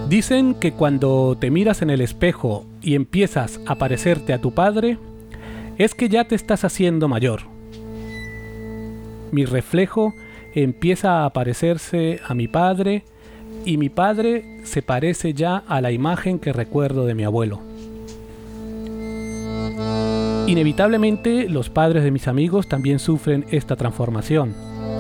Dicen que cuando te miras en el espejo y empiezas a parecerte a tu padre, es que ya te estás haciendo mayor. Mi reflejo empieza a parecerse a mi padre y mi padre se parece ya a la imagen que recuerdo de mi abuelo. Inevitablemente, los padres de mis amigos también sufren esta transformación.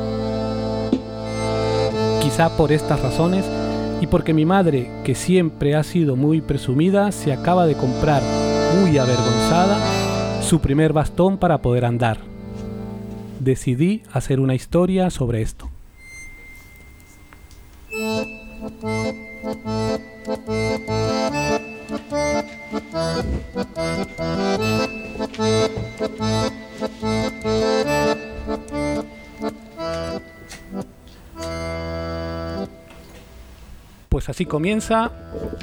Quizá por estas razones y porque mi madre, que siempre ha sido muy presumida, se acaba de comprar, muy avergonzada, su primer bastón para poder andar. Decidí hacer una historia sobre esto. Pues así comienza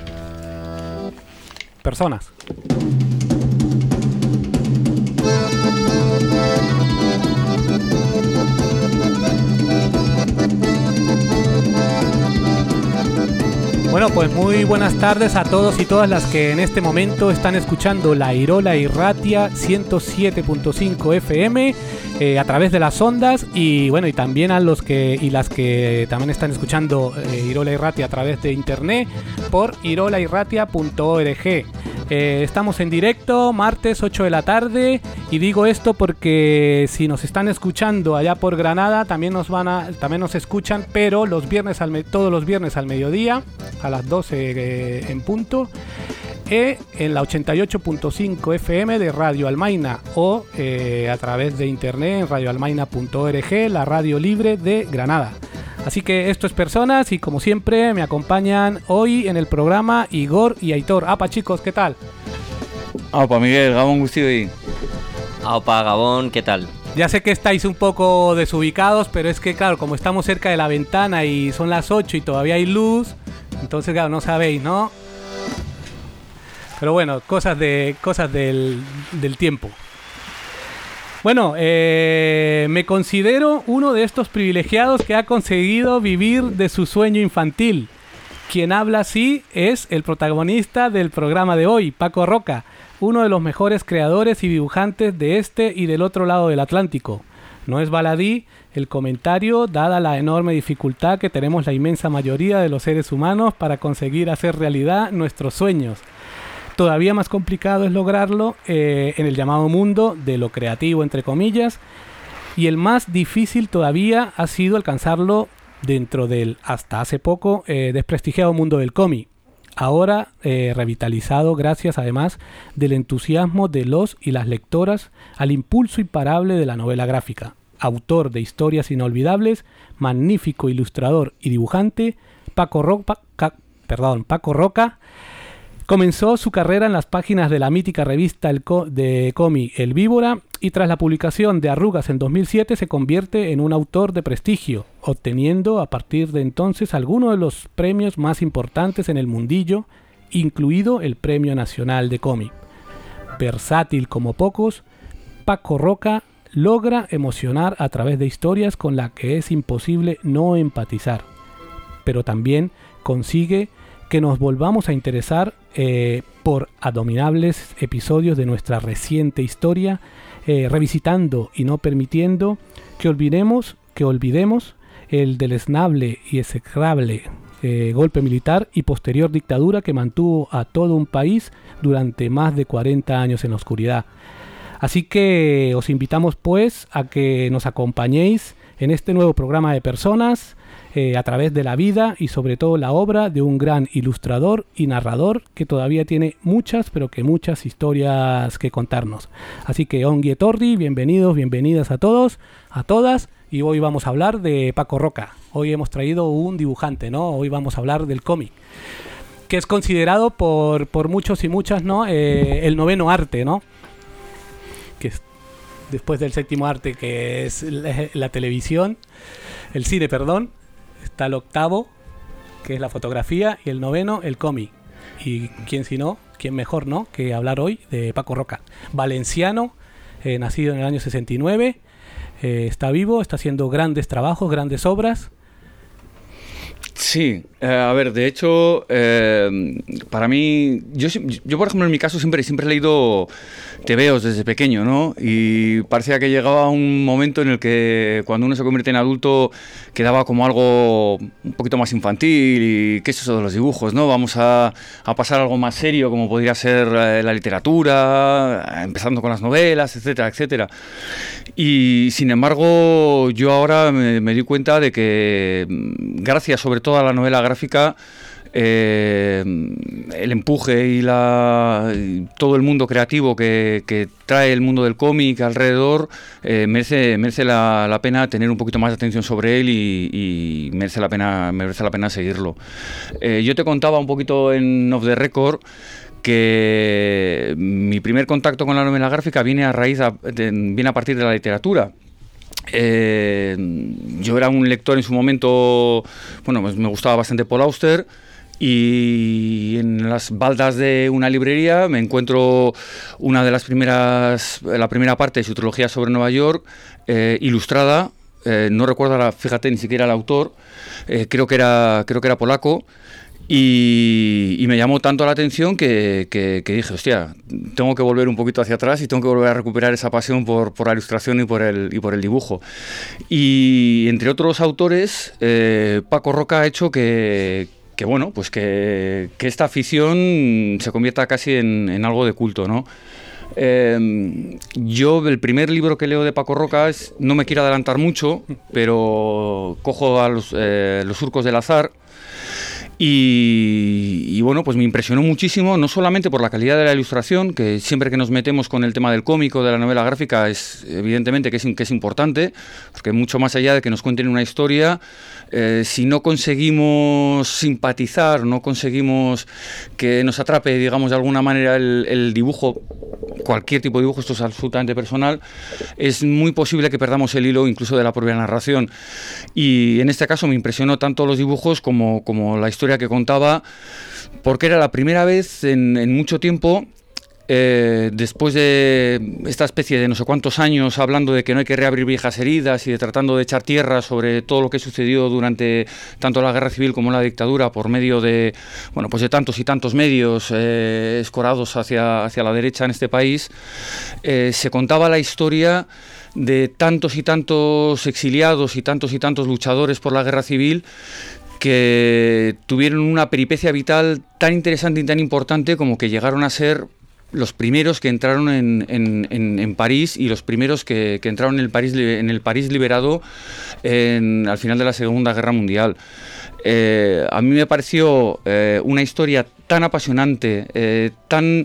Personas. Bueno, pues muy buenas tardes a todos y todas las que en este momento están escuchando la Irola Irratia 107.5 FM a través de las ondas y bueno, y también a los que y las que también están escuchando Irola Irratia a través de internet por irolairratia.org. Estamos en directo, martes 8 de la tarde, y digo esto porque si nos están escuchando allá por Granada también nos escuchan, pero todos los viernes al mediodía, a las 12 en punto, en la 88.5 FM de Radio Almaina o a través de internet en radioalmaina.org, la radio libre de Granada. Así que esto es Personas y como siempre me acompañan hoy en el programa Igor y Aitor. Apa chicos, ¿qué tal? Apa Miguel, Gabón Guztioi. Apa Gabón, ¿qué tal? Ya sé que estáis un poco desubicados, pero es que claro, como estamos cerca de la ventana y son las 8 y todavía hay luz, entonces claro, no sabéis, ¿no? Pero bueno, cosas del tiempo. Bueno, me considero uno de estos privilegiados que ha conseguido vivir de su sueño infantil. Quien habla así es el protagonista del programa de hoy, Paco Roca, uno de los mejores creadores y dibujantes de este y del otro lado del Atlántico. No es baladí el comentario, dada la enorme dificultad que tenemos la inmensa mayoría de los seres humanos para conseguir hacer realidad nuestros sueños. Todavía más complicado es lograrlo en el llamado mundo de lo creativo, entre comillas, y el más difícil todavía ha sido alcanzarlo dentro del, hasta hace poco, desprestigiado mundo del cómic, ahora revitalizado gracias además del entusiasmo de los y las lectoras al impulso imparable de la novela gráfica. Autor de historias inolvidables, magnífico ilustrador y dibujante, Paco Roca comenzó su carrera en las páginas de la mítica revista de cómic El Víbora y tras la publicación de Arrugas en 2007 se convierte en un autor de prestigio, obteniendo a partir de entonces algunos de los premios más importantes en el mundillo, incluido el Premio Nacional de Cómic. Versátil como pocos, Paco Roca logra emocionar a través de historias con las que es imposible no empatizar, pero también consigue que nos volvamos a interesar por abominables episodios de nuestra reciente historia, revisitando y no permitiendo que olvidemos el deleznable y execrable golpe militar y posterior dictadura que mantuvo a todo un país durante más de 40 años en la oscuridad. Así que os invitamos pues a que nos acompañéis en este nuevo programa de Personas, a través de la vida y sobre todo la obra de un gran ilustrador y narrador que todavía tiene muchas historias que contarnos. Así que ongi etorri, bienvenidos, bienvenidas a todos, a todas, y hoy vamos a hablar de Paco Roca. Hoy hemos traído un dibujante, ¿no? Hoy vamos a hablar del cómic, que es considerado por muchos y muchas, ¿no? El noveno arte, ¿no? Que es después del séptimo arte, que es la televisión, el cine, perdón. Está el octavo, que es la fotografía, y el noveno, el cómic. Y quién mejor, ¿no?, que hablar hoy de Paco Roca. Valenciano, nacido en el año 69, está vivo, está haciendo grandes trabajos, grandes obras. Sí, a ver, de hecho, para mí, yo por ejemplo en mi caso siempre he leído tebeos desde pequeño, ¿no? Y parecía que llegaba un momento en el que cuando uno se convierte en adulto quedaba como algo un poquito más infantil y qué es eso de los dibujos, ¿no? Vamos a pasar a algo más serio como podría ser la literatura, empezando con las novelas, etcétera, etcétera. Y sin embargo, yo ahora me di cuenta de que gracias sobre todo a la novela gráfica, el empuje y todo el mundo creativo que trae el mundo del cómic alrededor merece la pena tener un poquito más de atención sobre él y merece la pena seguirlo. Yo te contaba un poquito en Off the Record que mi primer contacto con la novela gráfica viene a partir de la literatura. Yo era un lector en su momento, bueno, pues me gustaba bastante Paul Auster, y en las baldas de una librería me encuentro la primera parte de su trilogía sobre Nueva York, ilustrada. No recuerdo ahora, fíjate, ni siquiera el autor, creo que era polaco. Y me llamó tanto la atención que dije, hostia, tengo que volver un poquito hacia atrás y tengo que volver a recuperar esa pasión por la ilustración y por el dibujo. Y entre otros autores, Paco Roca ha hecho que esta afición se convierta casi en algo de culto, ¿no? Yo el primer libro que leo de Paco Roca no me quiero adelantar mucho, pero cojo a los surcos del azar. Y bueno, pues me impresionó muchísimo, no solamente por la calidad de la ilustración, que siempre que nos metemos con el tema del cómic o de la novela gráfica es evidentemente que es importante, porque mucho más allá de que nos cuenten una historia, si no conseguimos simpatizar, no conseguimos que nos atrape, digamos, de alguna manera el dibujo, cualquier tipo de dibujo, esto es absolutamente personal, es muy posible que perdamos el hilo incluso de la propia narración. Y en este caso me impresionó tanto los dibujos como la historia que contaba, porque era la primera vez en mucho tiempo, después de esta especie de no sé cuántos años hablando de que no hay que reabrir viejas heridas y de tratando de echar tierra sobre todo lo que sucedió durante tanto la guerra civil como la dictadura por medio de, bueno, pues de tantos y tantos medios escorados hacia la derecha en este país, se contaba la historia de tantos y tantos exiliados y tantos luchadores por la guerra civil que tuvieron una peripecia vital tan interesante y tan importante como que llegaron a ser los primeros que entraron en París y los primeros que entraron en el París liberado al final de la Segunda Guerra Mundial. A mí me pareció una historia tan apasionante, tan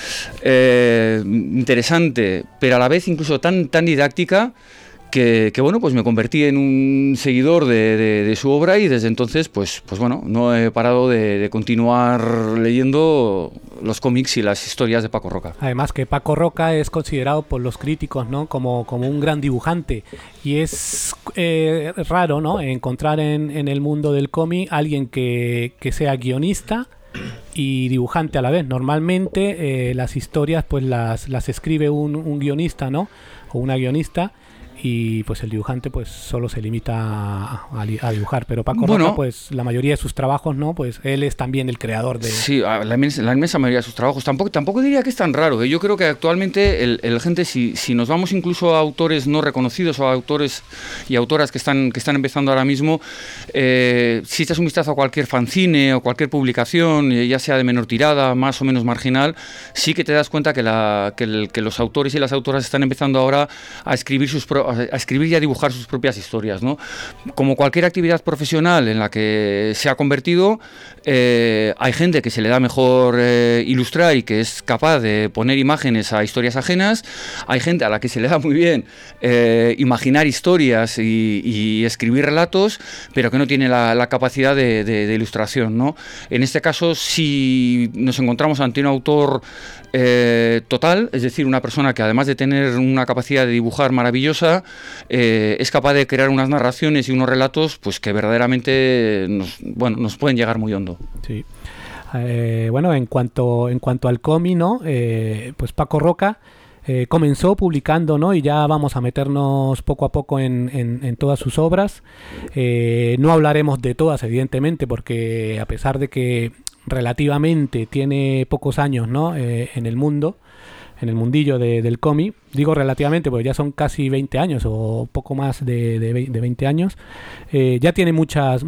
interesante, pero a la vez incluso tan didáctica, que bueno, pues me convertí en un seguidor de su obra y desde entonces pues bueno, no he parado de continuar leyendo los cómics y las historias de Paco Roca. Además que Paco Roca es considerado por los críticos, ¿no?, como un gran dibujante, y es raro, ¿no?, encontrar en el mundo del cómic alguien que sea guionista y dibujante a la vez. Normalmente las historias pues las escribe un guionista, ¿no?, o una guionista, y pues el dibujante pues solo se limita a dibujar, pero Paco Roca, pues la mayoría de sus trabajos, ¿no?, pues él es también el creador de... Sí, la inmensa mayoría de sus trabajos. Tampoco diría que es tan raro, ¿eh? Yo creo que actualmente el gente, si nos vamos incluso a autores no reconocidos o a autores y autoras que están empezando ahora mismo, si echas un vistazo a cualquier fanzine o cualquier publicación, ya sea de menor tirada, más o menos marginal, sí que te das cuenta que los autores y las autoras están empezando ahora a escribir y a dibujar sus propias historias, ¿no? Como cualquier actividad profesional en la que se ha convertido, hay gente que se le da mejor ilustrar y que es capaz de poner imágenes a historias ajenas, hay gente a la que se le da muy bien imaginar historias y escribir relatos, pero que no tiene la capacidad de ilustración, ¿no? En este caso, si nos encontramos ante un autor total, es decir, una persona que además de tener una capacidad de dibujar maravillosa, es capaz de crear unas narraciones y unos relatos pues que verdaderamente nos pueden llegar muy hondo. Sí. Bueno, en cuanto al cómic, ¿no? Pues Paco Roca comenzó publicando, ¿no? Y ya vamos a meternos poco a poco en todas sus obras. No hablaremos de todas, evidentemente, porque a pesar de que relativamente tiene pocos años, ¿no? En el mundo, en el mundillo del cómic, digo relativamente porque ya son casi 20 años o poco más de 20 años, ya tiene muchas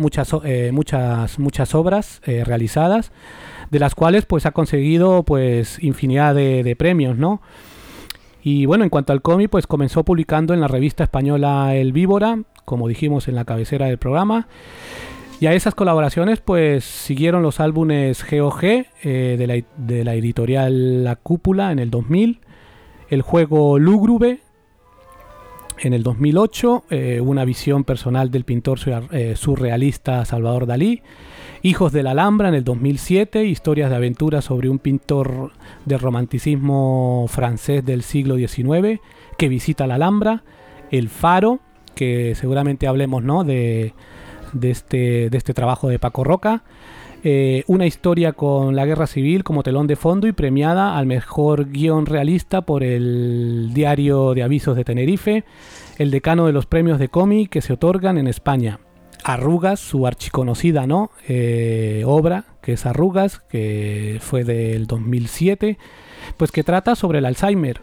obras realizadas, de las cuales pues ha conseguido pues infinidad de premios, ¿no? Y bueno, en cuanto al cómic, pues comenzó publicando en la revista española El Víbora, como dijimos en la cabecera del programa. Y a esas colaboraciones pues siguieron los álbumes GOG de la editorial La Cúpula en el 2000, el juego Lúgubre en el 2008, una visión personal del pintor surrealista Salvador Dalí, Hijos de la Alhambra en el 2007, historias de aventura sobre un pintor del romanticismo francés del siglo XIX que visita la Alhambra, El Faro, que seguramente hablemos, ¿no? de este trabajo de Paco Roca, una historia con la guerra civil como telón de fondo y premiada al mejor guión realista por el Diario de Avisos de Tenerife, el decano de los premios de cómic que se otorgan en España. Arrugas, su archiconocida, ¿no? Obra, que es Arrugas, que fue del 2007, pues que trata sobre el Alzheimer,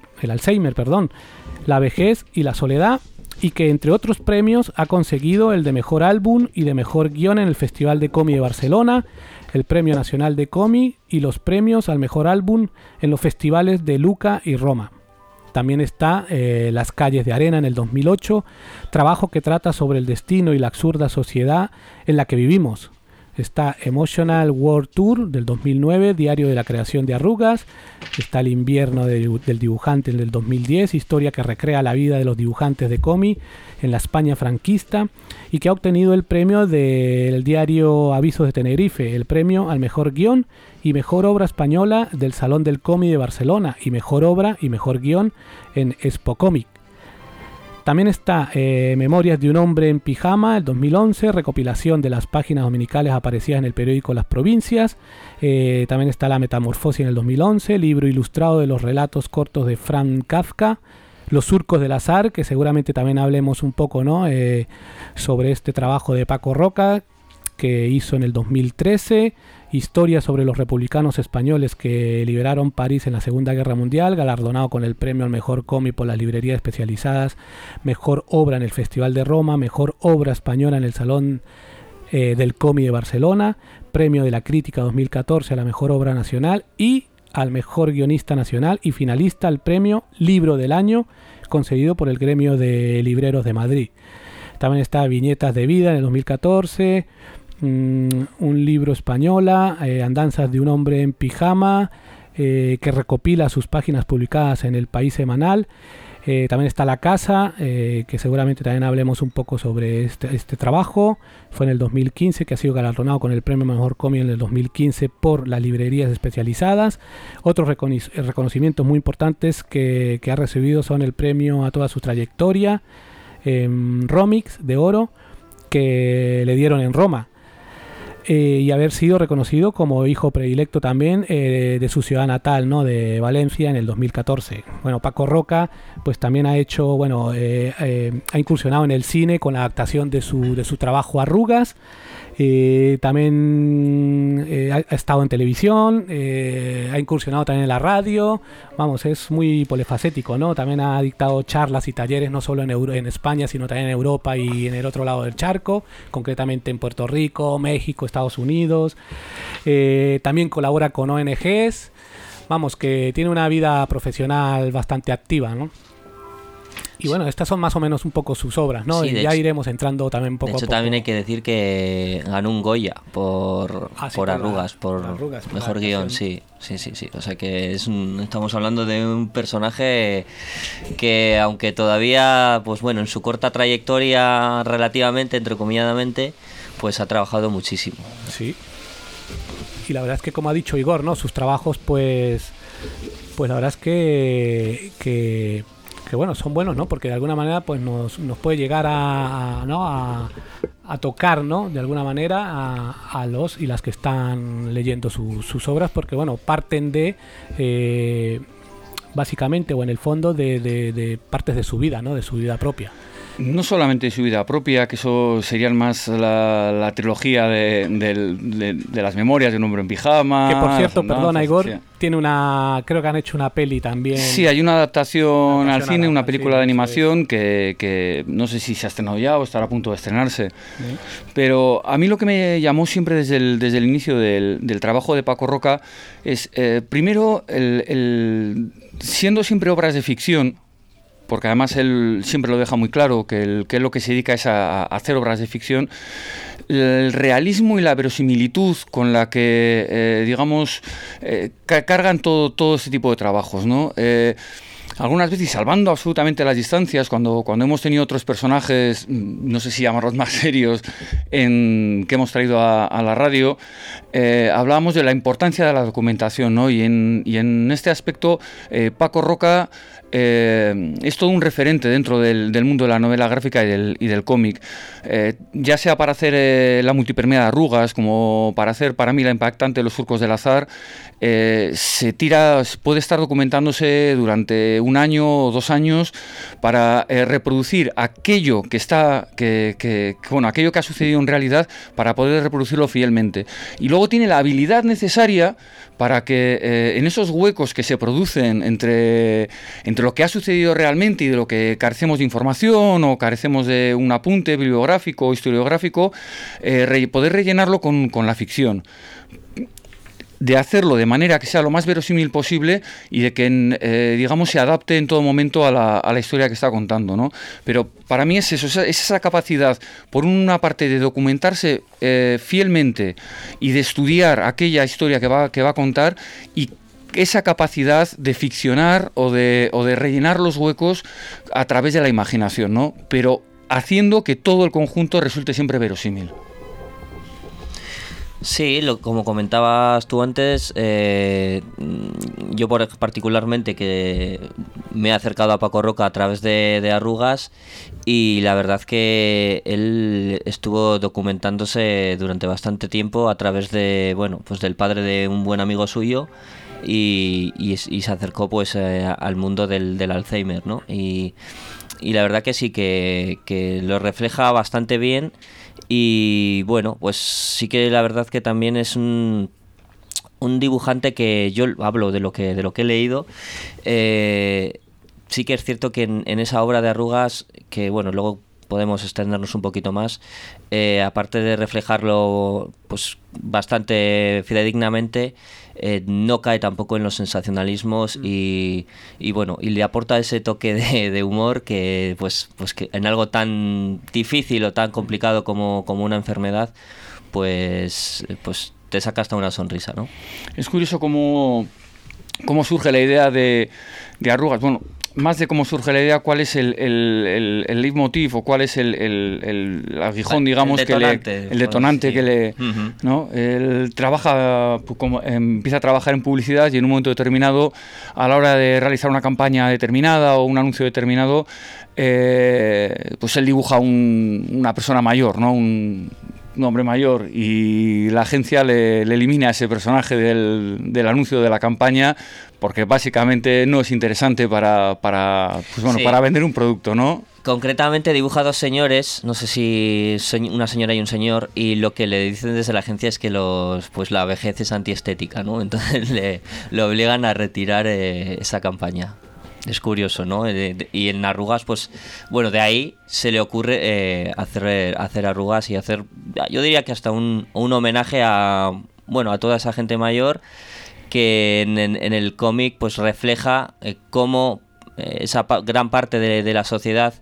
la vejez y la soledad, y que entre otros premios ha conseguido el de mejor álbum y de mejor guión en el Festival de Cómic de Barcelona, el Premio Nacional de Cómic y los premios al mejor álbum en los festivales de Lucca y Roma. También está Las calles de arena en el 2008, trabajo que trata sobre el destino y la absurda sociedad en la que vivimos. Está Emotional World Tour del 2009, Diario de la creación de Arrugas. Está El invierno del dibujante del 2010, historia que recrea la vida de los dibujantes de cómic en la España franquista y que ha obtenido el premio del diario Avisos de Tenerife, el premio al mejor guión y mejor obra española del Salón del Cómic de Barcelona y mejor obra y mejor guión en Expo Cómic. También está Memorias de un hombre en pijama, el 2011, recopilación de las páginas dominicales aparecidas en el periódico Las Provincias. También está La Metamorfosis en el 2011, libro ilustrado de los relatos cortos de Franz Kafka. Los surcos del azar, que seguramente también hablemos un poco, ¿no? Sobre este trabajo de Paco Roca, que hizo en el 2013. Historia sobre los republicanos españoles que liberaron París en la Segunda Guerra Mundial, galardonado con el premio al mejor cómic por las librerías especializadas, mejor obra en el Festival de Roma, mejor obra española en el Salón del Cómic de Barcelona, premio de la Crítica 2014 a la mejor obra nacional y al mejor guionista nacional y finalista al premio Libro del Año concedido por el Gremio de Libreros de Madrid. También está Viñetas de Vida en el 2014, un libro española, Andanzas de un hombre en pijama, que recopila sus páginas publicadas en El País Semanal. También está La Casa, que seguramente también hablemos un poco sobre este trabajo. Fue en el 2015, que ha sido galardonado con el premio Mejor Cómic en el 2015 por las librerías especializadas. Otros reconocimientos muy importantes que ha recibido son el premio a toda su trayectoria, Romix de Oro, que le dieron en Roma. Y haber sido reconocido como hijo predilecto también de su ciudad natal, ¿no? De Valencia en el 2014. Bueno, Paco Roca pues también ha hecho, ha incursionado en el cine con la adaptación de su trabajo Arrugas. También ha estado en televisión, ha incursionado también en la radio. Vamos, es muy polifacético, ¿no? También ha dictado charlas y talleres no solo en España, sino también en Europa y en el otro lado del charco, concretamente en Puerto Rico, México, Estados Unidos. También colabora con ONGs. Vamos, que tiene una vida profesional bastante activa, ¿no? Y bueno, estas son más o menos un poco sus obras, ¿no? Sí, y ya iremos entrando también poco a poco. De hecho, también hay que decir que ganó un Goya por Arrugas, por mejor guión, sí. O sea que estamos hablando de un personaje que, aunque todavía, pues bueno, en su corta trayectoria relativamente, entrecomilladamente, pues ha trabajado muchísimo. Sí. Y la verdad es que, como ha dicho Igor, ¿no? Sus trabajos, pues la verdad es que bueno, son buenos, ¿no? Porque de alguna manera pues nos puede llegar a tocar, ¿no? De alguna manera a los y las que están leyendo sus obras, porque bueno, parten de básicamente, o en el fondo, de partes de su vida, ¿no? De su vida propia. No solamente de su vida propia, que eso serían más la trilogía de las memorias de un hombre en pijama. Que por cierto, perdona Igor, sí. Tiene creo que han hecho una peli también. Sí, hay una adaptación al cine, una película de animación que no sé si se ha estrenado ya o estará a punto de estrenarse. Sí. Pero a mí lo que me llamó siempre desde el inicio del trabajo de Paco Roca es, primero, siendo siempre obras de ficción, porque además él siempre lo deja muy claro, que él lo que se dedica es a hacer obras de ficción, el realismo y la verosimilitud con la que, cargan todo este tipo de trabajos, ¿no? Algunas veces, salvando absolutamente las distancias, cuando hemos tenido otros personajes, no sé si llamarlos más serios, que hemos traído a la radio, hablábamos de la importancia de la documentación, ¿no? Y en este aspecto, Paco Roca es todo un referente dentro del mundo de la novela gráfica y del cómic, ya sea para hacer la multipermeada de Arrugas, como para hacer para mí la impactante Los surcos del azar. Puede estar documentándose durante 1 año o 2 años para reproducir aquello aquello que ha sucedido en realidad, para poder reproducirlo fielmente. Y luego tiene la habilidad necesaria para que en esos huecos que se producen entre lo que ha sucedido realmente y de lo que carecemos de información o carecemos de un apunte bibliográfico o historiográfico, poder rellenarlo con la ficción, de hacerlo de manera que sea lo más verosímil posible y de que, se adapte en todo momento a la historia que está contando, ¿no? Pero para mí es eso, es esa capacidad, por una parte, de documentarse fielmente y de estudiar aquella historia que va a contar, y esa capacidad de ficcionar o de rellenar los huecos a través de la imaginación, ¿no? Pero haciendo que todo el conjunto resulte siempre verosímil. Sí, como comentabas tú antes, yo particularmente que me he acercado a Paco Roca a través de Arrugas, y la verdad que él estuvo documentándose durante bastante tiempo a través del padre de un buen amigo suyo, y se acercó pues al mundo del Alzheimer, ¿no? Y la verdad que sí, que lo refleja bastante bien. Y bueno, pues sí que la verdad que también es un dibujante que yo hablo de lo que he leído. Sí que es cierto que en esa obra de Arrugas, que bueno, luego podemos extendernos un poquito más, aparte de reflejarlo pues bastante fidedignamente, no cae tampoco en los sensacionalismos y le aporta ese toque de humor que pues que en algo tan difícil o tan complicado como una enfermedad, pues te saca hasta una sonrisa, ¿no? Es curioso cómo surge la idea de Arrugas. Bueno, más de cómo surge la idea, cuál es el leitmotiv o cuál es el aguijón, digamos, el detonante que le... Uh-huh. ¿No? Él empieza a trabajar en publicidad, y en un momento determinado, a la hora de realizar una campaña determinada o un anuncio determinado, pues él dibuja una persona mayor, ¿no? Un hombre mayor, y la agencia le elimina a ese personaje del anuncio de la campaña, porque básicamente no es interesante para vender un producto, ¿no? Concretamente dibuja 2 señores, no sé si una señora y un señor, y lo que le dicen desde la agencia es que la vejez es antiestética, ¿no? Entonces le obligan a retirar esa campaña. Es curioso, ¿no? Y en Arrugas, pues bueno, de ahí se le ocurre hacer Arrugas y hacer, yo diría que hasta un homenaje a toda esa gente mayor que en el cómic pues refleja cómo esa gran parte de la sociedad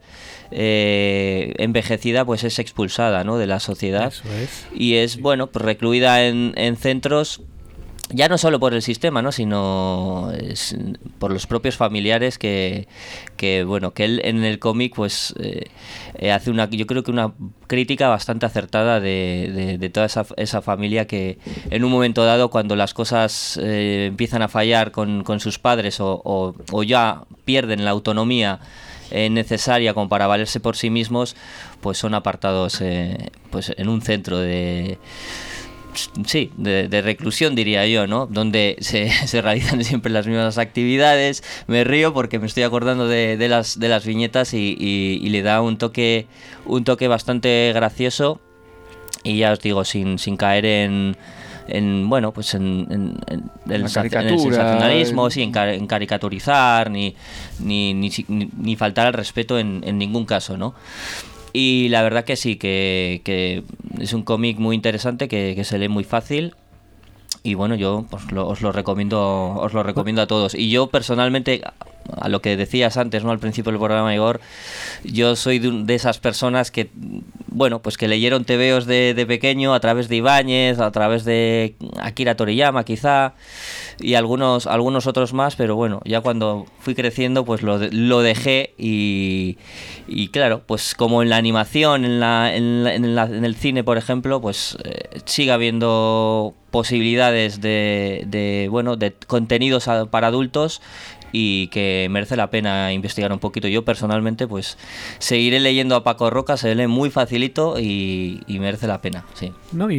envejecida pues es expulsada, ¿no? De la sociedad. Eso es. Y es, pues recluida en centros, ya no solo por el sistema, ¿no? Sino por los propios familiares que él en el cómic pues hace yo creo que una crítica bastante acertada de toda esa familia que en un momento dado, cuando las cosas empiezan a fallar con sus padres o ya pierden la autonomía necesaria como para valerse por sí mismos, pues son apartados pues en un centro sí, de reclusión, diría yo, ¿no? Donde se realizan siempre las mismas actividades. Me río porque me estoy acordando de las viñetas y le da un toque bastante gracioso, y ya os digo, sin caer en bueno, pues en el sensacionalismo, sí, en caricaturizar, ni faltar al respeto en ningún caso, ¿no? Y la verdad que sí, que es un cómic muy interesante, que se lee muy fácil. Y bueno, yo pues os lo recomiendo a todos. Y yo personalmente, a lo que decías antes, ¿no?, al principio del programa, Igor, yo soy de esas personas que, bueno, pues que leyeron tebeos de pequeño a través de Ibáñez, a través de Akira Toriyama quizá, y algunos otros más, pero bueno, ya cuando fui creciendo pues lo dejé, y claro, pues como en la animación, en el cine, por ejemplo, pues sigue habiendo posibilidades de contenidos para adultos, y que merece la pena investigar un poquito. Yo personalmente pues seguiré leyendo a Paco Roca, se lee muy facilito y merece la pena, sí. No,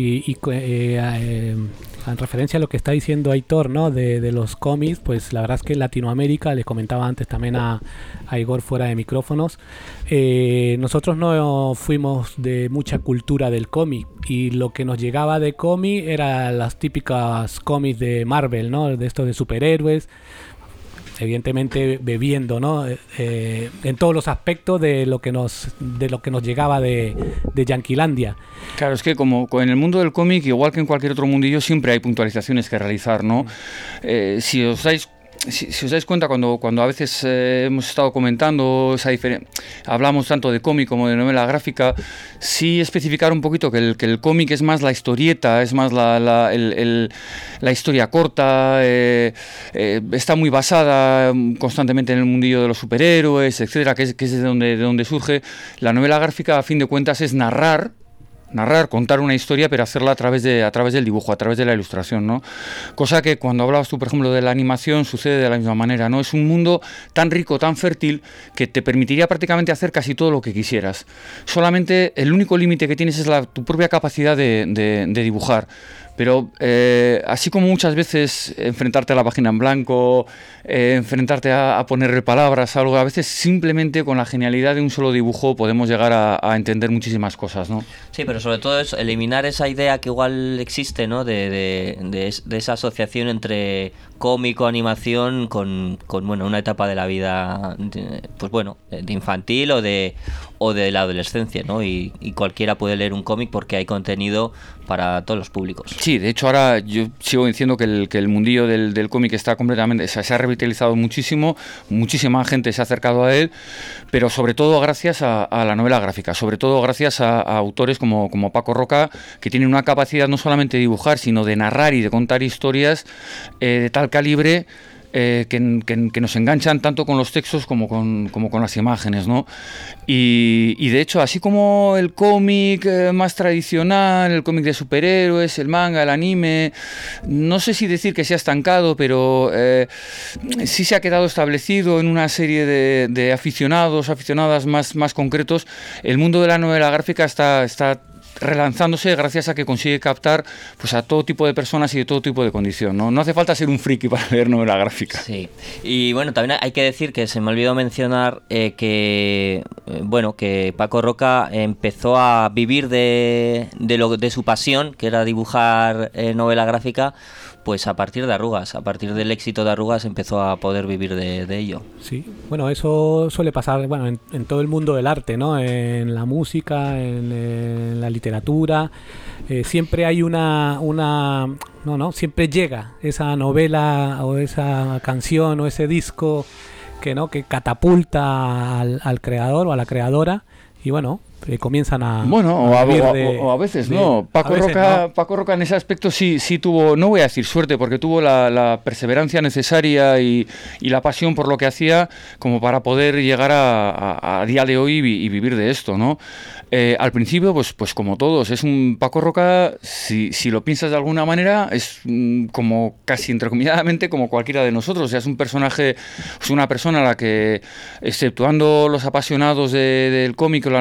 en referencia a lo que está diciendo Aitor, ¿no?, de los cómics, pues la verdad es que en Latinoamérica, les comentaba antes también a Igor fuera de micrófonos, nosotros no fuimos de mucha cultura del cómic, y lo que nos llegaba de cómic era las típicas cómics de Marvel, ¿no?, de estos de superhéroes, evidentemente bebiendo, ¿no?, en todos los aspectos de lo que nos llegaba de Yanquilandia. Claro, es que como en el mundo del cómic, igual que en cualquier otro mundillo, siempre hay puntualizaciones que realizar, ¿no? Si os dais cuenta, cuando a veces hemos estado comentando esa diferencia, hablamos tanto de cómic como de novela gráfica, sí especificar un poquito que el cómic es más la historieta, es más la historia corta, está muy basada constantemente en el mundillo de los superhéroes, etcétera, que es de donde surge. La novela gráfica, a fin de cuentas, es narrar, contar una historia, pero hacerla a través del dibujo, a través de la ilustración, ¿no? Cosa que cuando hablabas tú, por ejemplo, de la animación, sucede de la misma manera, ¿no? Es un mundo tan rico, tan fértil, que te permitiría prácticamente hacer casi todo lo que quisieras. Solamente el único límite que tienes es tu propia capacidad de dibujar. Pero así como muchas veces enfrentarte a la página en blanco, enfrentarte a ponerle palabras a algo, a veces simplemente con la genialidad de un solo dibujo podemos llegar a entender muchísimas cosas, ¿no? Sí, pero sobre todo es eliminar esa idea que igual existe, ¿no?, de esa asociación entre cómic o animación con bueno, una etapa de la vida, pues bueno, de infantil o de la adolescencia, ¿no? Y cualquiera puede leer un cómic porque hay contenido para todos los públicos. Sí, de hecho ahora yo sigo diciendo que el mundillo del cómic está completamente, se ha revitalizado muchísimo, muchísima gente se ha acercado a él, pero sobre todo gracias a la novela gráfica, sobre todo gracias a autores como Paco Roca, que tienen una capacidad no solamente de dibujar, sino de narrar y de contar historias de tal calibre que nos enganchan tanto con los textos como con las imágenes, ¿no? Y de hecho, así como el cómic más tradicional, el cómic de superhéroes, el manga, el anime, no sé si decir que se ha estancado, pero sí se ha quedado establecido en una serie de aficionadas más concretos. El mundo de la novela gráfica está relanzándose gracias a que consigue captar pues a todo tipo de personas y de todo tipo de condición, ¿no? No hace falta ser un friki para leer novela gráfica. Sí. Y bueno, también hay que decir que se me olvidó mencionar que Paco Roca empezó a vivir de su pasión, que era dibujar novela gráfica, pues a partir de Arrugas, a partir del éxito de Arrugas empezó a poder vivir de ello. Sí, bueno, eso suele pasar, bueno, en todo el mundo del arte, ¿no? En la música, en la literatura, siempre hay siempre llega esa novela o esa canción o ese disco que catapulta al creador o a la creadora, y bueno, comienzan a... Bueno, o a veces no. Paco Roca en ese aspecto sí tuvo, no voy a decir suerte, porque tuvo la perseverancia necesaria y la pasión por lo que hacía como para poder llegar a día de hoy y vivir de esto, ¿no? Al principio, pues como todos, es un Paco Roca, si lo piensas de alguna manera, es como casi entrecomilladamente como cualquiera de nosotros. O sea, es un personaje, es una persona a la que, exceptuando los apasionados del cómic o la novela gráfica,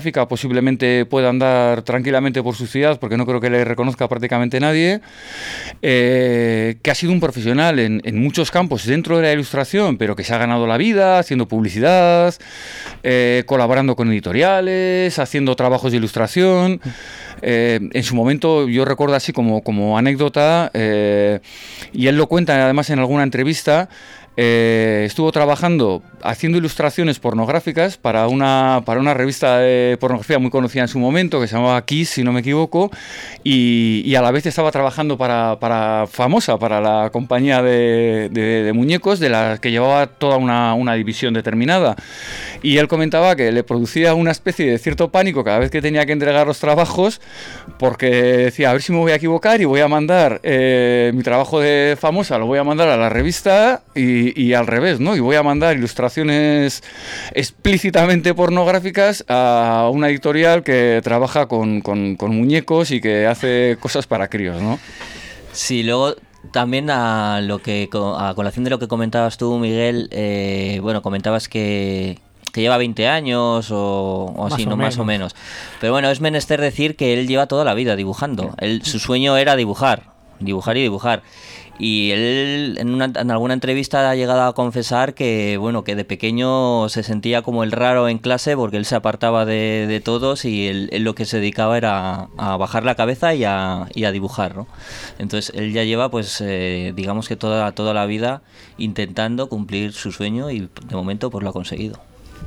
gráfica posiblemente pueda andar tranquilamente por su ciudad, porque no creo que le reconozca prácticamente nadie, que ha sido un profesional en muchos campos dentro de la ilustración, pero que se ha ganado la vida haciendo publicidad, colaborando con editoriales, haciendo trabajos de ilustración. En su momento, yo recuerdo así como anécdota, y él lo cuenta además en alguna entrevista, estuvo trabajando haciendo ilustraciones pornográficas para una revista de pornografía muy conocida en su momento, que se llamaba Kiss, si no me equivoco, y a la vez estaba trabajando para Famosa, para la compañía de muñecos, de la que llevaba toda una división determinada. Y él comentaba que le producía una especie de cierto pánico cada vez que tenía que entregar los trabajos, porque decía, a ver si me voy a equivocar y voy a mandar mi trabajo de Famosa, lo voy a mandar a la revista y al revés, ¿no? Y voy a mandar ilustraciones explícitamente pornográficas a una editorial que trabaja con muñecos y que hace cosas para críos, ¿no? Sí, luego también a colación de lo que comentabas tú, Miguel, bueno, comentabas que lleva 20 años o así, más o menos. Pero bueno, es menester decir que él lleva toda la vida dibujando. Su sueño era dibujar y dibujar. Y él en alguna entrevista ha llegado a confesar que bueno, que de pequeño se sentía como el raro en clase porque él se apartaba de todos y él lo que se dedicaba era a bajar la cabeza y a dibujar, ¿no? Entonces él ya lleva pues digamos que toda la vida intentando cumplir su sueño y de momento pues lo ha conseguido.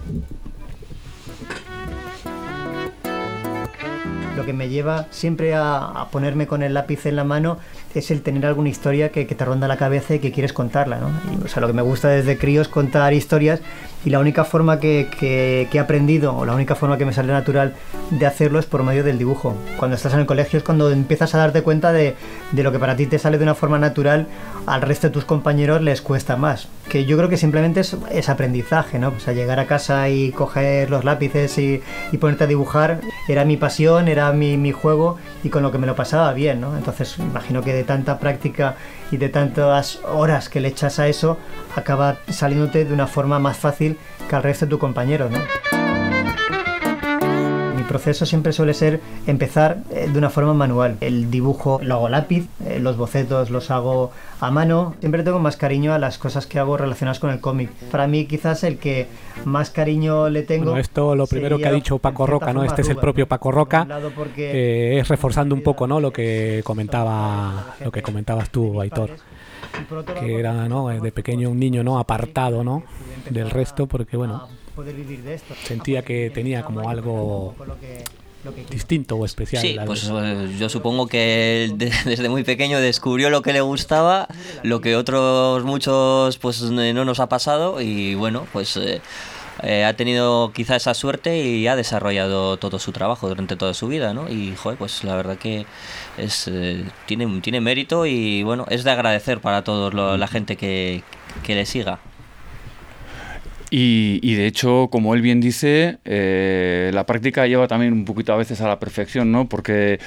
Lo que me lleva siempre a ponerme con el lápiz en la mano es el tener alguna historia que te ronda la cabeza y que quieres contarla, ¿no? Y, o sea, lo que me gusta desde crío es contar historias, y la única forma que he aprendido, o la única forma que me sale natural de hacerlo, es por medio del dibujo. Cuando estás en el colegio es cuando empiezas a darte cuenta de lo que para ti te sale de una forma natural, al resto de tus compañeros les cuesta más. Que yo creo que simplemente es aprendizaje, ¿no? O sea, llegar a casa y coger los lápices y ponerte a dibujar era mi pasión, era mi juego, y con lo que me lo pasaba bien, ¿no? Entonces imagino que de tanta práctica y de tantas horas que le echas a eso, acaba saliéndote de una forma más fácil que al resto de tus compañeros, ¿no? Mi proceso siempre suele ser empezar de una forma manual. El dibujo lo hago a lápiz, los bocetos los hago a mano. Siempre tengo más cariño a las cosas que hago relacionadas con el cómic. Para mí quizás el que más cariño le tengo... Bueno, esto lo primero que ha dicho Paco Roca, ¿no? Este es el propio Paco Roca, es reforzando un poco, ¿no? lo que comentabas tú, Aitor, que era, ¿no? de pequeño un niño, ¿no? apartado, ¿no? del resto, porque bueno, sentía que tenía como algo distinto o especial. Sí, pues yo supongo que él desde muy pequeño descubrió lo que le gustaba, lo que otros muchos pues no nos ha pasado, y bueno, pues ha tenido quizá esa suerte y ha desarrollado todo su trabajo durante toda su vida, ¿no? Y joder, pues la verdad que tiene mérito, y bueno, es de agradecer para toda la gente que le siga. Y de hecho, como él bien dice, la práctica lleva también un poquito a veces a la perfección, ¿no? Porque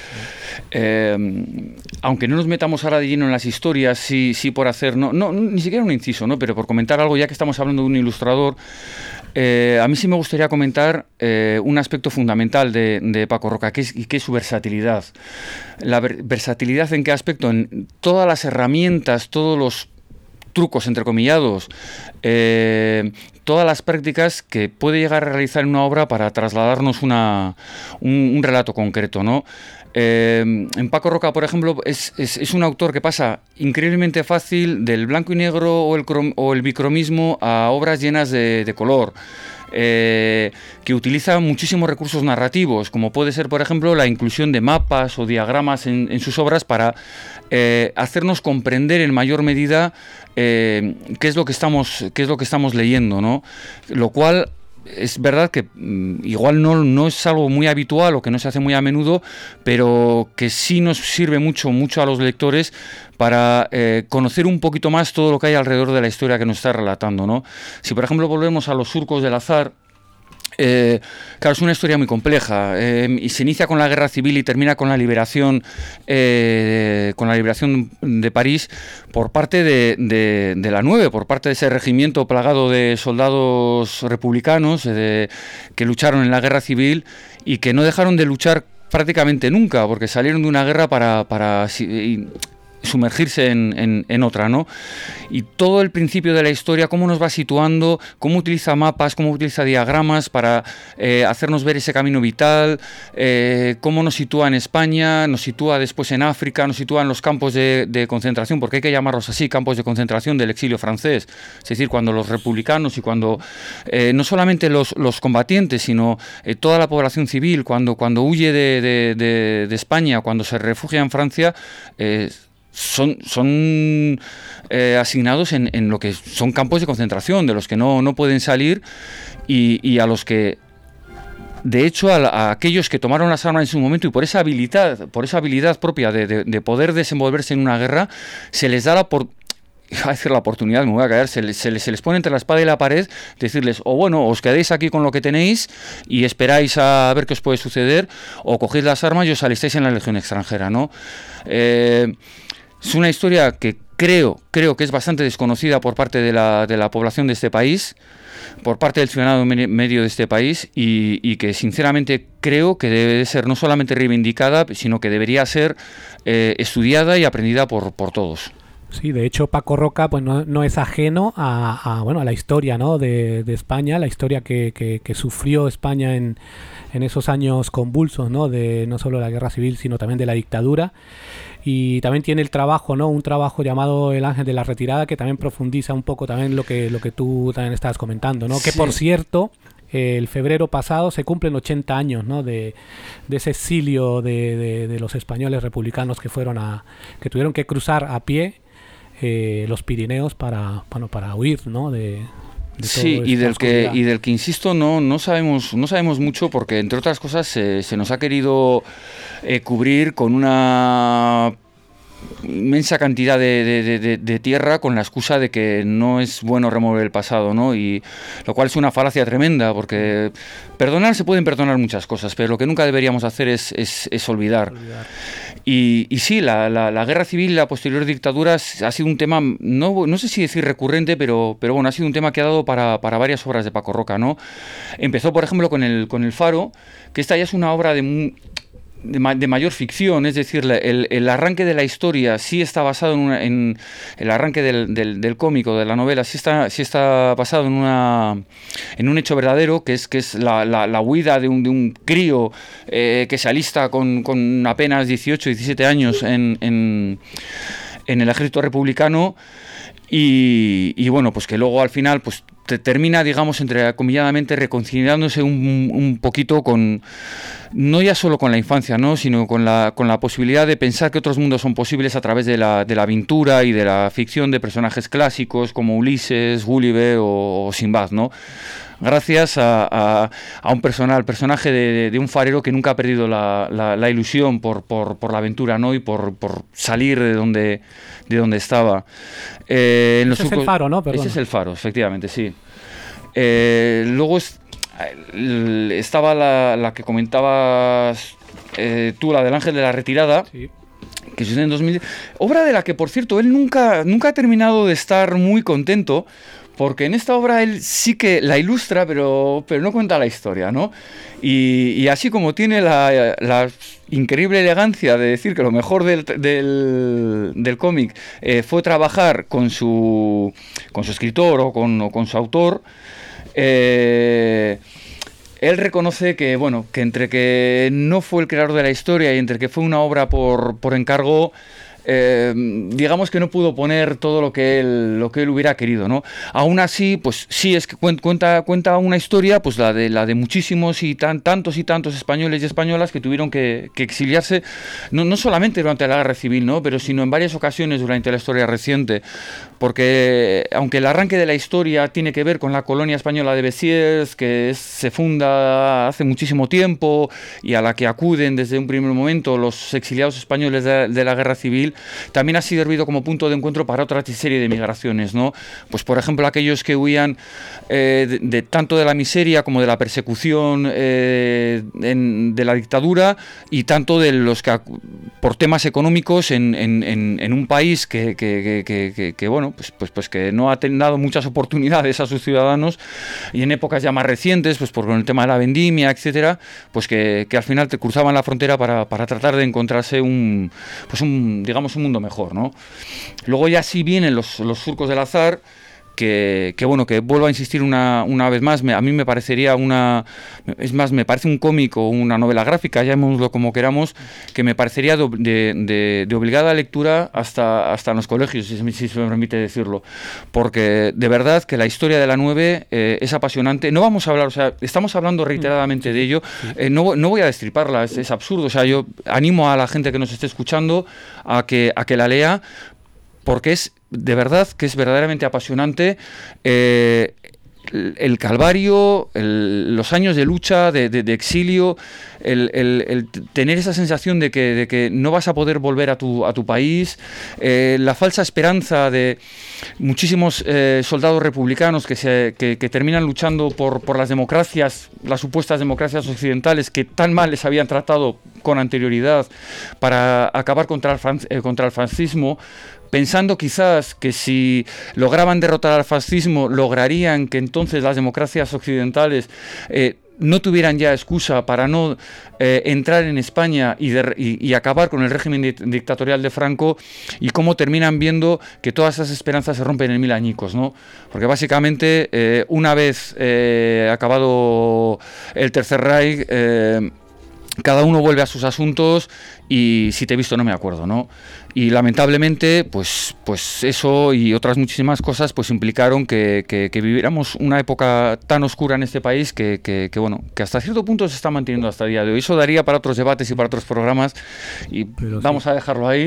aunque no nos metamos ahora de lleno en las historias, sí por hacer, no ni siquiera un inciso, ¿no? Pero por comentar algo, ya que estamos hablando de un ilustrador, a mí sí me gustaría comentar un aspecto fundamental de Paco Roca, que es su versatilidad. La versatilidad, ¿en qué aspecto? En todas las herramientas, todos los trucos entrecomillados, todas las prácticas que puede llegar a realizar en una obra para trasladarnos un relato concreto, ¿no? En Paco Roca, por ejemplo, es un autor que pasa increíblemente fácil del blanco y negro o el bicromismo a obras llenas de color, que utiliza muchísimos recursos narrativos, como puede ser, por ejemplo, la inclusión de mapas o diagramas en sus obras para hacernos comprender en mayor medida qué es lo que estamos leyendo, ¿no? Lo cual es verdad que igual no es algo muy habitual o que no se hace muy a menudo, pero que sí nos sirve mucho a los lectores para conocer un poquito más todo lo que hay alrededor de la historia que nos está relatando, ¿no? Si por ejemplo volvemos a Los surcos del azar, Claro, es una historia muy compleja y se inicia con la guerra civil y termina con la liberación de París por parte de la 9, por parte de ese regimiento plagado de soldados republicanos que lucharon en la guerra civil y que no dejaron de luchar prácticamente nunca, porque salieron de una guerra para sumergirse en otra, ¿no? Y todo el principio de la historia, cómo nos va situando, cómo utiliza mapas, cómo utiliza diagramas para hacernos ver ese camino vital, cómo nos sitúa en España, nos sitúa después en África, nos sitúa en los campos de concentración, porque hay que llamarlos así, campos de concentración del exilio francés. Es decir, cuando los republicanos y cuando no solamente los combatientes, sino toda la población civil, cuando huye de España, cuando se refugia en Francia, son asignados en lo que son campos de concentración, de los que no pueden salir y a los que, de hecho, a aquellos que tomaron las armas en su momento y por esa habilidad propia de poder desenvolverse en una guerra, se les da la oportunidad, me voy a caer, se les pone entre la espada y la pared, decirles, o bueno, os quedéis aquí con lo que tenéis y esperáis a ver qué os puede suceder, o cogéis las armas y os alistáis en la legión extranjera, ¿no? Es una historia que creo que es bastante desconocida por parte de la población de este país, por parte del ciudadano medio de este país y que sinceramente creo que debe ser no solamente reivindicada, sino que debería ser estudiada y aprendida por todos. Sí, de hecho Paco Roca pues no es ajeno a la historia, ¿no? de España, la historia que sufrió España en esos años convulsos, ¿no? De no solo la guerra civil, sino también de la dictadura. Y también tiene el trabajo, ¿no? Un trabajo llamado El Ángel de la Retirada, que también profundiza un poco también lo que tú también estabas comentando, ¿no? Sí. Que por cierto, el febrero pasado se cumplen 80 años, ¿no? de ese exilio de los españoles republicanos que tuvieron que cruzar a pie los Pirineos para huir, ¿no? Sí, y del que insisto no sabemos mucho, porque entre otras cosas se nos ha querido cubrir con una inmensa cantidad de tierra con la excusa de que no es bueno remover el pasado, ¿no? Y lo cual es una falacia tremenda, porque se pueden perdonar muchas cosas, pero lo que nunca deberíamos hacer es olvidar. Y sí, la guerra civil y la posterior dictadura ha sido un tema, no sé si decir recurrente, pero bueno, ha sido un tema que ha dado para varias obras de Paco Roca, ¿no? Empezó, por ejemplo, con el Faro, que esta ya es una obra de mayor ficción, es decir, el arranque de la historia sí está basado en el arranque del cómico, de la novela, sí está basado en un hecho verdadero, que es la huida de un crío que se alista con apenas 18, 17 años en el ejército republicano y bueno, pues que luego al final pues termina, digamos, entrecomilladamente reconciliándose un poquito con, no ya solo con la infancia, ¿no? Sino con la posibilidad de pensar que otros mundos son posibles a través de la aventura y de la ficción de personajes clásicos como Ulises, Gulliver o Sinbad, ¿no? Gracias a un personaje de un farero que nunca ha perdido la ilusión por la aventura, ¿no? Y por salir de donde estaba. Ese es el Faro, ¿no? Perdón. Ese es el Faro, efectivamente, sí. Luego estaba la que comentabas tú, la del Ángel de la Retirada. Sí. Que sucede en 2010. Obra de la que, por cierto, él nunca ha terminado de estar muy contento, porque en esta obra él sí que la ilustra, pero no cuenta la historia, ¿no? Y así como tiene la increíble elegancia de decir que lo mejor del cómic fue trabajar con su escritor o con su autor, él reconoce que, bueno, que entre que no fue el creador de la historia y entre que fue una obra por encargo, digamos que no pudo poner todo lo que él hubiera querido, ¿no? Aún así, pues sí, es que cuenta una historia, pues la de muchísimos y tantos españoles y españolas que tuvieron que exiliarse, no solamente durante la guerra civil, ¿no? Pero sino en varias ocasiones durante la historia reciente, porque aunque el arranque de la historia tiene que ver con la colonia española de Besiers, que se funda hace muchísimo tiempo y a la que acuden desde un primer momento los exiliados españoles de la guerra civil, él, también ha servido como punto de encuentro para otra serie de migraciones, ¿no? Pues por ejemplo aquellos que huían tanto de la miseria como de la persecución de la dictadura, y tanto de los que por temas económicos en un país que bueno, pues que no ha dado muchas oportunidades a sus ciudadanos, y en épocas ya más recientes, pues por el tema de la vendimia, etcétera, pues que al final te cruzaban la frontera para tratar de encontrarse digamos un mundo mejor, ¿no? Luego ya sí vienen los surcos del azar, que bueno, que vuelvo a insistir una vez más, a mí me parecería me parece un cómic o una novela gráfica, llamémoslo como queramos, que me parecería de obligada lectura hasta en los colegios, si se me permite decirlo, porque de verdad que la historia de la 9 es apasionante. No vamos a hablar, o sea, estamos hablando reiteradamente de ello, no voy a destriparla, es absurdo, o sea, yo animo a la gente que nos esté escuchando a que la lea, porque es de verdad que es verdaderamente apasionante. El calvario, los años de lucha, de exilio, el tener esa sensación de que no vas a poder volver a tu país, la falsa esperanza de muchísimos soldados republicanos que terminan luchando por las democracias, las supuestas democracias occidentales que tan mal les habían tratado con anterioridad, para acabar contra el fascismo, pensando quizás que si lograban derrotar al fascismo, lograrían que entonces las democracias occidentales no tuvieran ya excusa para no entrar en España y acabar con el régimen dictatorial de Franco, y cómo terminan viendo que todas esas esperanzas se rompen en mil añicos, ¿no? Porque básicamente una vez acabado el Tercer Reich, cada uno vuelve a sus asuntos y si te he visto no me acuerdo, ¿no? Y lamentablemente, pues eso y otras muchísimas cosas pues implicaron que viviéramos una época tan oscura en este país que bueno, que hasta cierto punto se está manteniendo hasta el día de hoy. Eso daría para otros debates y para otros programas, y vamos a dejarlo ahí,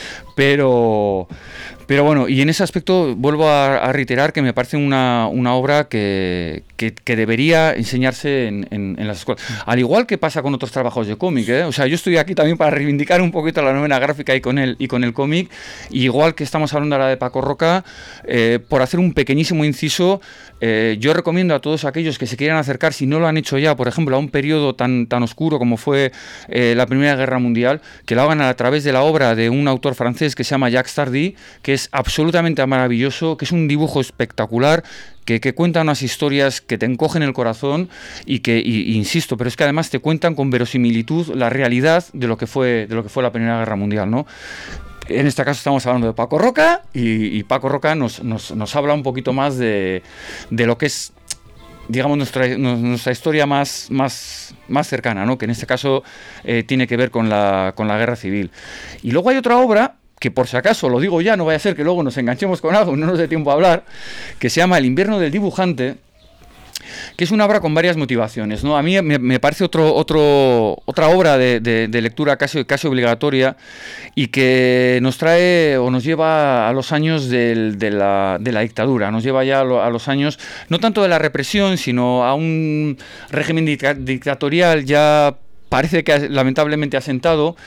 pero bueno, y en ese aspecto vuelvo a reiterar que me parece una obra que debería enseñarse en las escuelas. Al igual que pasa con otros trabajos de cómic, ¿eh? O sea, yo estoy aquí también para reivindicar un poquito la novela gráfica y con el cómic, igual que estamos hablando ahora de Paco Roca, por hacer un pequeñísimo inciso. Yo recomiendo a todos aquellos que se quieran acercar, si no lo han hecho ya, por ejemplo, a un periodo tan oscuro como fue la Primera Guerra Mundial, que lo hagan a través de la obra de un autor francés que se llama Jacques Tardy, que es absolutamente maravilloso, que es un dibujo espectacular, que cuenta unas historias que te encogen el corazón y insisto, pero es que además te cuentan con verosimilitud la realidad de lo que fue la Primera Guerra Mundial, ¿no? En este caso estamos hablando de Paco Roca, y Paco Roca nos habla un poquito más de lo que es, digamos, nuestra historia más cercana, ¿no? Que en este caso tiene que ver con la Guerra Civil. Y luego hay otra obra que, por si acaso, lo digo ya, no vaya a ser que luego nos enganchemos con algo y no nos dé tiempo a hablar, que se llama El invierno del dibujante, que es una obra con varias motivaciones, ¿no? A mí me parece otra obra de lectura casi obligatoria, y que nos trae o nos lleva a los años de la dictadura, nos lleva ya a los años, no tanto de la represión, sino a un régimen dictatorial ya parece que lamentablemente asentado,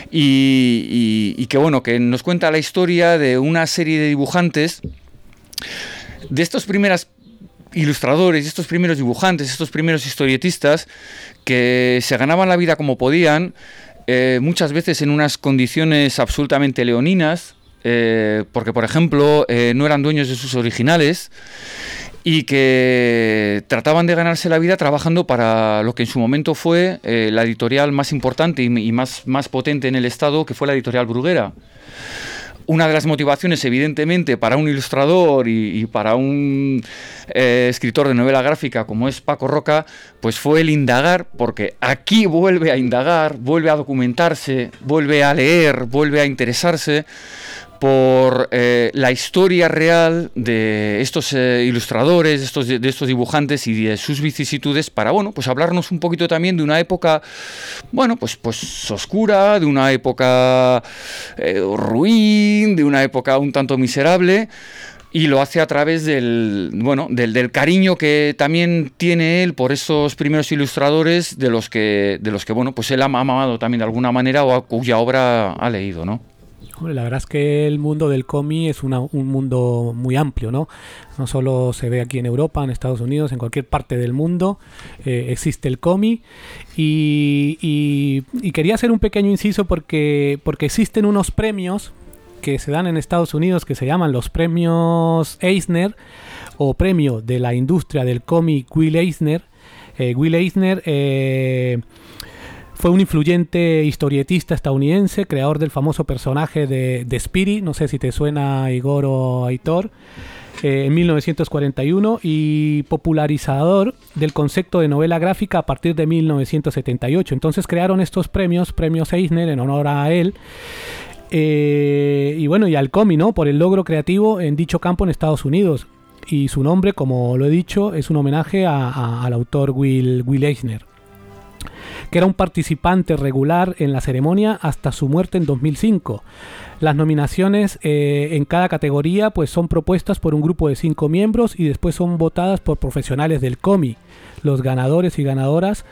y que bueno, que nos cuenta la historia de una serie de dibujantes, de estos primeros ilustradores, estos primeros dibujantes, estos primeros historietistas, que se ganaban la vida como podían, muchas veces en unas condiciones absolutamente leoninas, porque por ejemplo no eran dueños de sus originales, y que trataban de ganarse la vida trabajando para lo que en su momento fue la editorial más importante y más potente en el estado, que fue la editorial Bruguera. Una de las motivaciones, evidentemente, para un ilustrador y para un escritor de novela gráfica como es Paco Roca, pues fue el indagar, porque aquí vuelve a indagar, vuelve a documentarse, vuelve a leer, vuelve a interesarse por la historia real de estos ilustradores, de estos dibujantes y de sus vicisitudes, para bueno, pues hablarnos un poquito también de una época, bueno, pues oscura, de una época ruin, de una época un tanto miserable. Y lo hace a través del cariño que también tiene él por esos primeros ilustradores de los que bueno, pues él ha amado también de alguna manera, o cuya obra ha leído, ¿no? Hombre, la verdad es que el mundo del cómic es un mundo muy amplio, ¿no? No solo se ve aquí en Europa, en Estados Unidos, en cualquier parte del mundo existe el cómic. Y quería hacer un pequeño inciso porque existen unos premios que se dan en Estados Unidos que se llaman los premios Eisner o premio de la industria del cómic Will Eisner. Will Eisner fue un influyente historietista estadounidense, creador del famoso personaje de Speedy, no sé si te suena, Igor o Aitor, en 1941, y popularizador del concepto de novela gráfica a partir de 1978. Entonces crearon estos premios Eisner, en honor a él, y bueno, y al cómic, ¿no? Por el logro creativo en dicho campo en Estados Unidos. Y su nombre, como lo he dicho, es un homenaje al autor Will Eisner, que era un participante regular en la ceremonia hasta su muerte en 2005. Las nominaciones en cada categoría pues son propuestas por un grupo de 5 miembros y después son votadas por profesionales del cómic. Los ganadores y ganadoras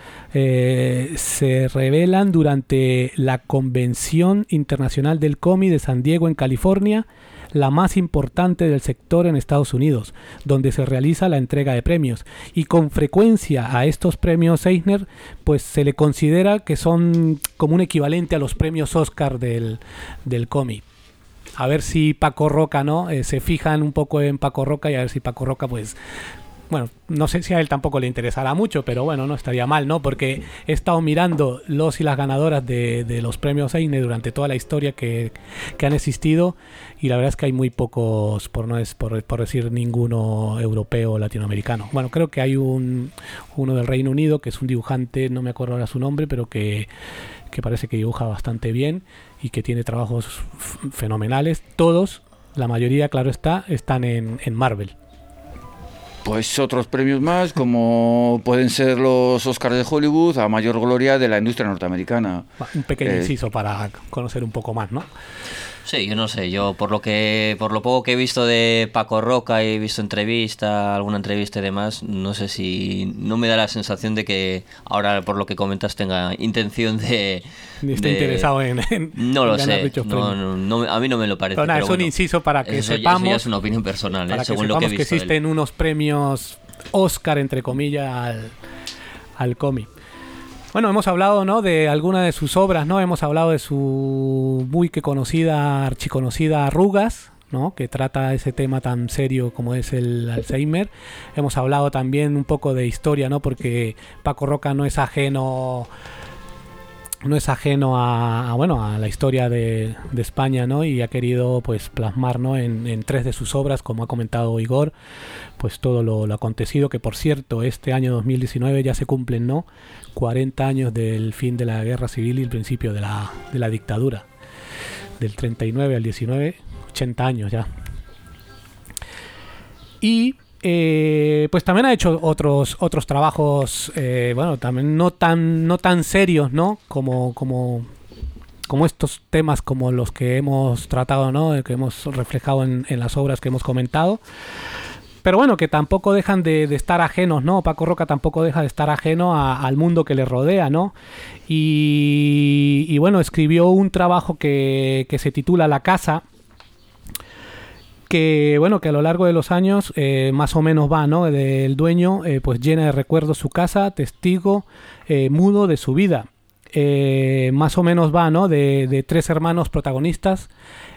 se revelan durante la Convención Internacional del Cómic de San Diego en California, la más importante del sector en Estados Unidos, donde se realiza la entrega de premios, y con frecuencia a estos premios Eisner pues se le considera que son como un equivalente a los premios Oscar del cómic. A ver si Paco Roca, ¿no? Se fijan un poco en Paco Roca y a ver si Paco Roca pues... Bueno, no sé si a él tampoco le interesará mucho, pero bueno, no estaría mal, ¿no? Porque he estado mirando los y las ganadoras de los premios Eisner durante toda la historia que han existido, y la verdad es que hay muy pocos, por decir ninguno europeo o latinoamericano. Bueno, creo que hay uno del Reino Unido, que es un dibujante, no me acuerdo ahora su nombre, pero que parece que dibuja bastante bien y que tiene trabajos fenomenales. Todos, la mayoría, claro está, están en Marvel. Pues otros premios más, como pueden ser los Oscars de Hollywood, a mayor gloria de la industria norteamericana. Un pequeño inciso para conocer un poco más, ¿no? Sí, yo no sé, yo por lo poco que he visto de Paco Roca, he visto alguna entrevista y demás, no sé si, no me da la sensación de que ahora, por lo que comentas, tenga intención de... Está interesado en no lo sé, no, a mí no me lo parece. Pero nada, es un inciso para que sepamos... Eso ya es una opinión personal, para según que lo que he visto. Que existen unos premios Oscar, entre comillas, al cómic. Bueno, hemos hablado, ¿no?, de alguna de sus obras, ¿no? Hemos hablado de su muy archiconocida Arrugas, ¿no?, que trata ese tema tan serio como es el Alzheimer. Hemos hablado también un poco de historia, ¿no?, porque Paco Roca no es ajeno a la historia de España, ¿no?, y ha querido pues plasmar, ¿no?, en 3 de sus obras, como ha comentado Igor, pues todo lo acontecido, que por cierto este año 2019 ya se cumplen, ¿no?, 40 años del fin de la guerra civil y el principio de la dictadura, del 39 al 19, 80 años ya. Y pues también ha hecho otros trabajos, bueno, también no tan serios, ¿no?, como estos temas, como los que hemos tratado, ¿no?, que hemos reflejado en las obras que hemos comentado. Pero bueno, que tampoco dejan de estar ajenos, ¿no? Paco Roca tampoco deja de estar ajeno al mundo que le rodea, ¿no? Y bueno, escribió un trabajo que se titula La Casa, que bueno, que a lo largo de los años más o menos va, ¿no?, del dueño pues llena de recuerdos su casa, testigo mudo de su vida. Más o menos va, ¿no?, de 3 hermanos protagonistas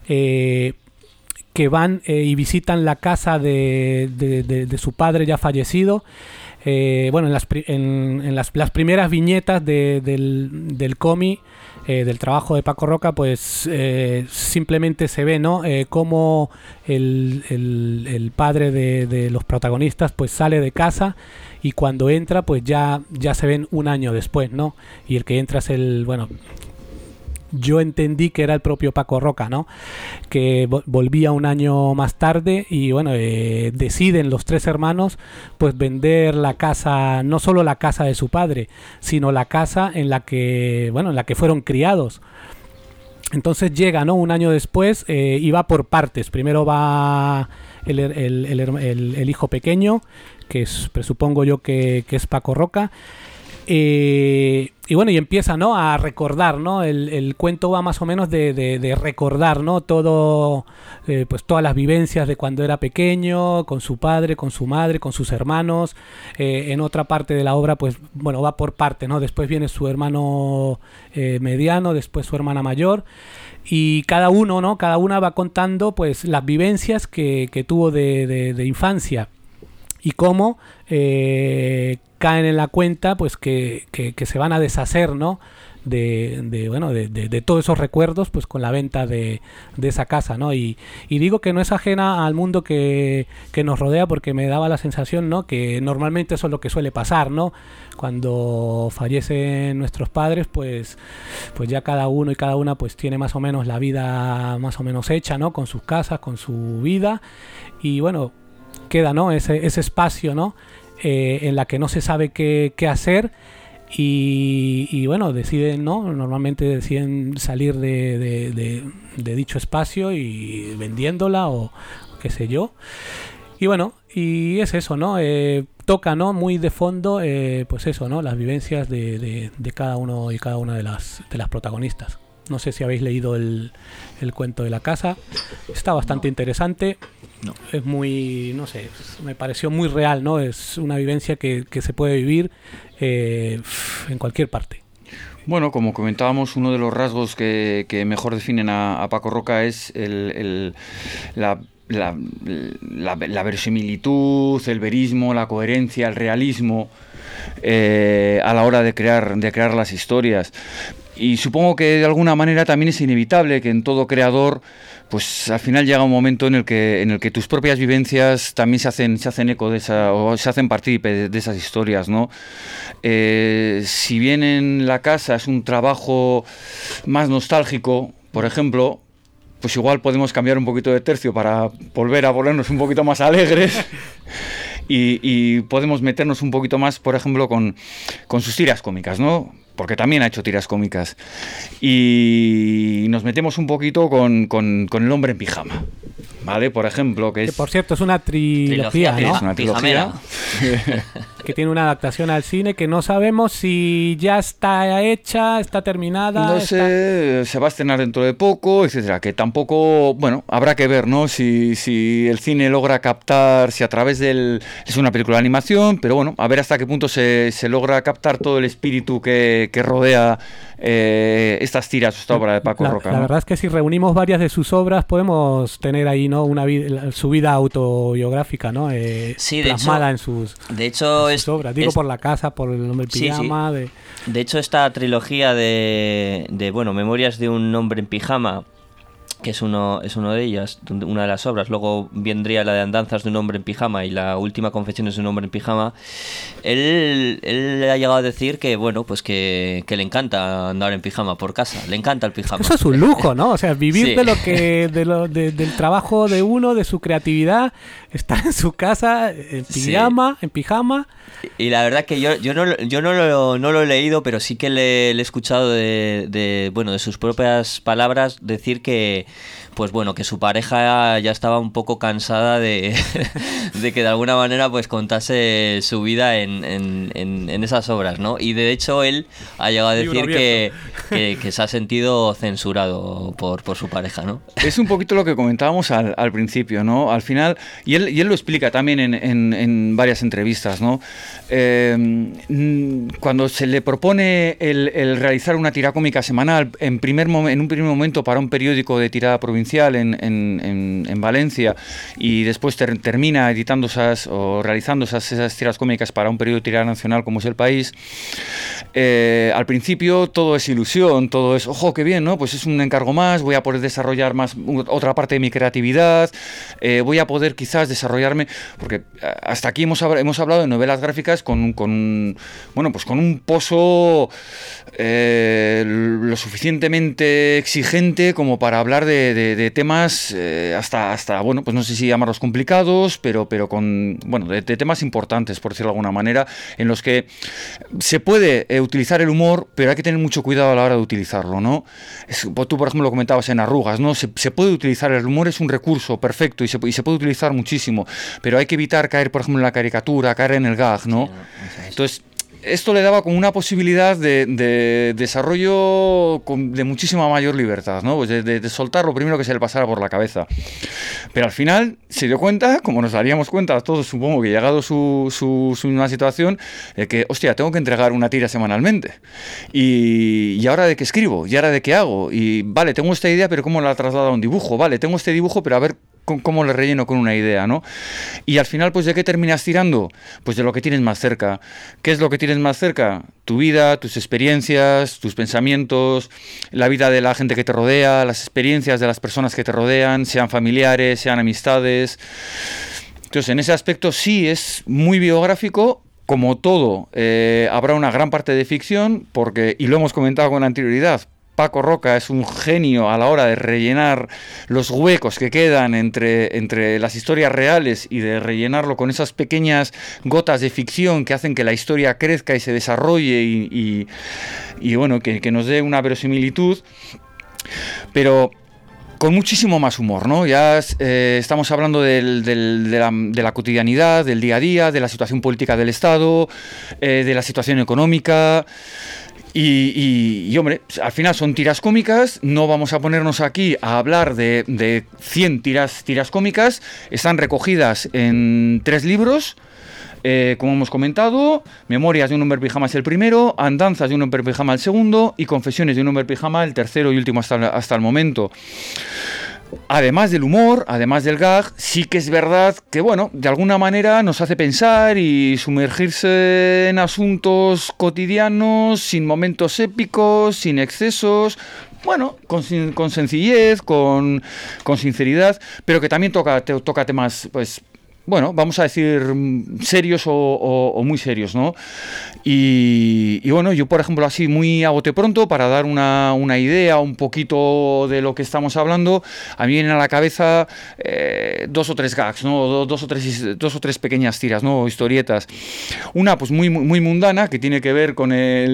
que van y visitan la casa de su padre ya fallecido. Bueno, en las primeras viñetas del cómic, del trabajo de Paco Roca, pues simplemente se ve, ¿no?, cómo el padre de los protagonistas pues sale de casa, y cuando entra pues ya se ven un año después, ¿no? Y el que entra es yo entendí que era el propio Paco Roca, ¿no?, que volvía un año más tarde, y bueno, deciden los 3 hermanos pues vender la casa, no solo la casa de su padre, sino la casa en la que fueron criados. Entonces llega, ¿no?, un año después, y va por partes. Primero va el hijo pequeño, que es, presupongo yo que es Paco Roca. Y bueno, y empieza, ¿no?, a recordar, ¿no? El cuento va más o menos de recordar, ¿no?, todo, pues todas las vivencias de cuando era pequeño, con su padre, con su madre, con sus hermanos. En otra parte de la obra, pues bueno, va por partes, ¿no? Después viene su hermano mediano, después su hermana mayor. Y cada uno, ¿no?, cada una va contando pues las vivencias que tuvo de infancia y cómo caen en la cuenta pues que se van a deshacer, ¿no?, de todos esos recuerdos pues con la venta de esa casa, ¿no? Y digo que no es ajena al mundo que nos rodea, porque me daba la sensación, ¿no?, que normalmente eso es lo que suele pasar, ¿no? Cuando fallecen nuestros padres, pues ya cada uno y cada una pues tiene más o menos la vida más o menos hecha, ¿no?, con sus casas, con su vida, y bueno, queda, ¿no?, ese espacio, ¿no?, en la que no se sabe qué hacer. Y bueno, deciden, ¿no?, normalmente deciden salir de dicho espacio y vendiéndola o qué sé yo. Y bueno, y es eso, ¿no? Toca, ¿no?, muy de fondo, pues eso, ¿no?, las vivencias de cada uno y cada una de las protagonistas. No sé si habéis leído el cuento de la casa. Está bastante interesante. No. Es muy, no sé, me pareció muy real, ¿no? Es una vivencia que se puede vivir en cualquier parte. Bueno, como comentábamos, uno de los rasgos que mejor definen a Paco Roca es la verosimilitud, el verismo, la coherencia, el realismo a la hora de crear las historias. Y supongo que de alguna manera también es inevitable que en todo creador, pues al final llega un momento en el que tus propias vivencias también se hacen eco de o se hacen partícipe de esas historias, ¿no? Si bien en la casa es un trabajo más nostálgico, por ejemplo, pues igual podemos cambiar un poquito de tercio para volver a ponernos un poquito más alegres. Y podemos meternos un poquito más, por ejemplo, con sus tiras cómicas, ¿no? Porque también ha hecho tiras cómicas. Y nos metemos un poquito con El hombre en pijama, ¿vale? Por ejemplo, que por cierto, es una trilogía, ¿no? Es una trilogía. Que tiene una adaptación al cine que no sabemos si ya está hecha, está terminada. No sé, se va a estrenar dentro de poco, etcétera. Que tampoco, bueno, habrá que ver, ¿no? Si el cine logra captar, si a través es una película de animación, pero bueno, a ver hasta qué punto se logra captar todo el espíritu que rodea estas tiras, esta obra de Paco Roca, ¿no? La verdad es que si reunimos varias de sus obras podemos tener ahí, ¿no?, su vida autobiográfica, ¿no? Sí, plasmada en sus obras. Digo, por la casa, por El hombre en pijama. Sí. De hecho, esta trilogía de Memorias de un hombre en pijama, que es uno de ellas, una de las obras. Luego vendría la de Andanzas de un hombre en pijama y la última Confesiones de un hombre en pijama. Él ha llegado a decir que, bueno, pues que le encanta andar en pijama por casa, le encanta el pijama. Eso es un lujo, ¿no? O sea, vivir sí. Del trabajo de uno, de su creatividad, estar en su casa en pijama, sí. En pijama. Y la verdad que yo no lo he leído, pero sí que le he escuchado de sus propias palabras decir que, pues bueno, que su pareja ya estaba un poco cansada de que de alguna manera pues contase su vida en esas obras, ¿no? Y de hecho él ha llegado a decir que se ha sentido censurado por su pareja, ¿no? Es un poquito lo que comentábamos al principio, ¿no? Al final, y él lo explica también en varias entrevistas, ¿no? Cuando se le propone el realizar una tira cómica semanal en un primer momento para un periódico de tirada provincial en Valencia, y después termina editando o realizando esas tiras cómicas para un periódico de tirada nacional como es El País, al principio todo es ilusión, todo es, ojo, qué bien, ¿no? Pues es un encargo más, voy a poder desarrollar más otra parte de mi creatividad, voy a poder quizás desarrollarme, porque hasta aquí hemos hablado de novelas gráficas con un pozo lo suficientemente exigente como para hablar de temas hasta bueno, pues no sé si llamarlos complicados, pero de temas importantes, por decirlo de alguna manera, en los que se puede utilizar el humor, pero hay que tener mucho cuidado a la hora de utilizarlo, ¿no? Tú, por ejemplo, lo comentabas en Arrugas, ¿no? Se puede utilizar, el humor es un recurso perfecto y se puede utilizar muchísimo, pero hay que evitar caer, por ejemplo, en la caricatura, caer en el gag, ¿no? Entonces, esto le daba como una posibilidad de desarrollo de muchísima mayor libertad, ¿no? Pues de soltar lo primero que se le pasara por la cabeza. Pero al final se dio cuenta, como nos daríamos cuenta todos, supongo que llegado una situación, de que, hostia, tengo que entregar una tira semanalmente. ¿Y ahora de qué escribo? ¿Y ahora de qué hago? Y vale, tengo esta idea, pero ¿cómo la traslado a un dibujo? Vale, tengo este dibujo, pero a ver cómo le relleno con una idea, ¿no? Y al final, pues, ¿de qué terminas tirando? Pues de lo que tienes más cerca. ¿Qué es lo que tienes más cerca? Tu vida, tus experiencias, tus pensamientos, la vida de la gente que te rodea, las experiencias de las personas que te rodean, sean familiares, sean amistades. Entonces, en ese aspecto sí es muy biográfico. Como todo, habrá una gran parte de ficción, porque, y lo hemos comentado con anterioridad, Paco Roca es un genio a la hora de rellenar los huecos que quedan entre las historias reales y de rellenarlo con esas pequeñas gotas de ficción que hacen que la historia crezca y se desarrolle y bueno, que nos dé una verosimilitud, pero con muchísimo más humor, ¿no? Ya estamos hablando de la cotidianidad, del día a día, de la situación política del Estado, de la situación económica. Y hombre, al final son tiras cómicas, no vamos a ponernos aquí a hablar de 100 tiras cómicas, están recogidas en 3 libros, como hemos comentado, Memorias de un hombre pijama es el primero, Andanzas de un hombre pijama el segundo y Confesiones de un hombre pijama el tercero y último hasta el momento. Además del humor, además del gag, sí que es verdad que, bueno, de alguna manera nos hace pensar y sumergirse en asuntos cotidianos, sin momentos épicos, sin excesos, bueno, con sencillez, con sinceridad, pero que también toca temas, pues, bueno, vamos a decir serios o muy serios, ¿no? Y bueno, yo por ejemplo así muy a bote pronto, para dar una idea un poquito de lo que estamos hablando, a mí vienen a la cabeza 2 o 3 gags, ¿no? Dos o tres pequeñas tiras, ¿no? Historietas. Una pues muy mundana, que tiene que ver con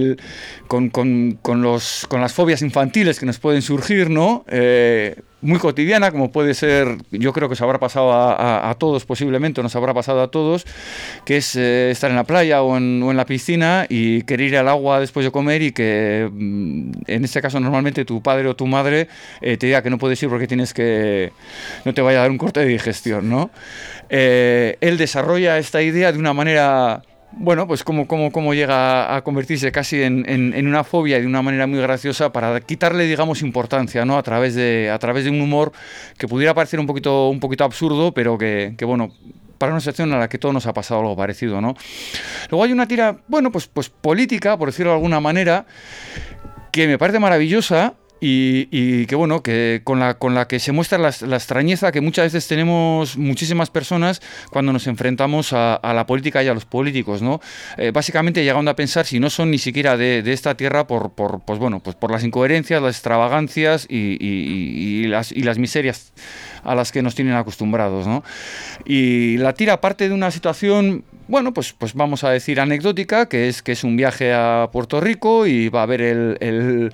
las fobias infantiles que nos pueden surgir, ¿no? Muy cotidiana, como puede ser, yo creo que os habrá pasado a todos, posiblemente nos habrá pasado a todos, que es estar en la playa o en la piscina y querer ir al agua después de comer y que, en este caso normalmente tu padre o tu madre te diga que no puedes ir porque no te vaya a dar un corte de digestión, ¿no? Él desarrolla esta idea de una manera... Bueno, pues cómo llega a convertirse casi en una fobia y de una manera muy graciosa para quitarle, digamos, importancia, ¿no? A través de un humor que pudiera parecer un poquito absurdo, pero que bueno, para una situación a la que todos nos ha pasado algo parecido, ¿no? Luego hay una tira, bueno, pues política, por decirlo de alguna manera, que me parece maravillosa. Y que bueno, que con la que se muestra la extrañeza que muchas veces tenemos muchísimas personas cuando nos enfrentamos a la política y a los políticos, ¿no? Básicamente llegando a pensar si no son ni siquiera de esta tierra por las incoherencias, las extravagancias y las miserias a las que nos tienen acostumbrados, ¿no? Y la tira parte de una situación, bueno, pues vamos a decir anecdótica, que es un viaje a Puerto Rico y va a haber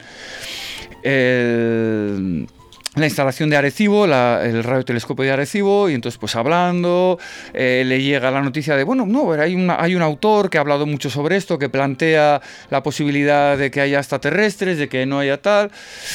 la instalación de Arecibo, el radiotelescopio de Arecibo, y entonces pues hablando, le llega la noticia de, bueno, no, hay un autor que ha hablado mucho sobre esto, que plantea la posibilidad de que haya extraterrestres, de que no haya tal,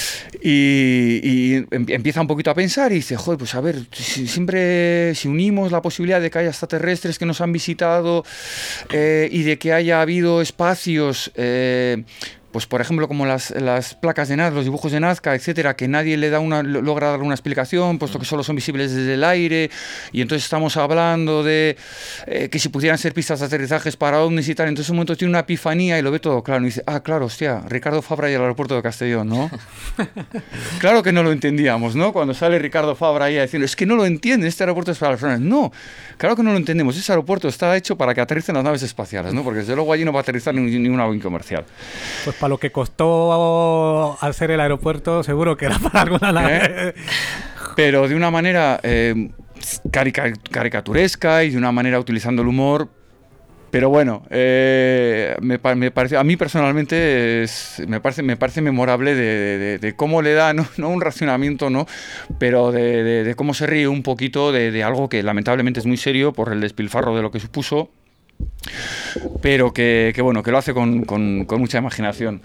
y empieza un poquito a pensar y dice, joder, pues a ver, si unimos la posibilidad de que haya extraterrestres que nos han visitado y de que haya habido espacios... pues por ejemplo como las placas de Nazca, los dibujos de Nazca, etcétera, que nadie logra dar una explicación, puesto que solo son visibles desde el aire, y entonces estamos hablando de que si pudieran ser pistas de aterrizajes para ovnis y tal, entonces en un momento tiene una epifanía y lo ve todo claro, y dice, claro, hostia, Ricardo Fabra y el aeropuerto de Castellón, ¿no? Claro que no lo entendíamos, ¿no? Cuando sale Ricardo Fabra ahí a decir, es que no lo entiende, este aeropuerto es para las personas. No, claro que no lo entendemos, ese aeropuerto está hecho para que aterricen las naves espaciales, ¿no? Porque desde luego allí no va a aterrizar ningún avión comercial. Pues para lo que costó hacer el aeropuerto, seguro que era para alguna nave. Pero de una manera caricaturesca y de una manera utilizando el humor. Pero bueno, me parece, a mí personalmente me parece memorable de cómo le da, no un racionamiento, ¿no? Pero de cómo se ríe un poquito de algo que lamentablemente es muy serio por el despilfarro de lo que supuso. pero que bueno, que lo hace con mucha imaginación.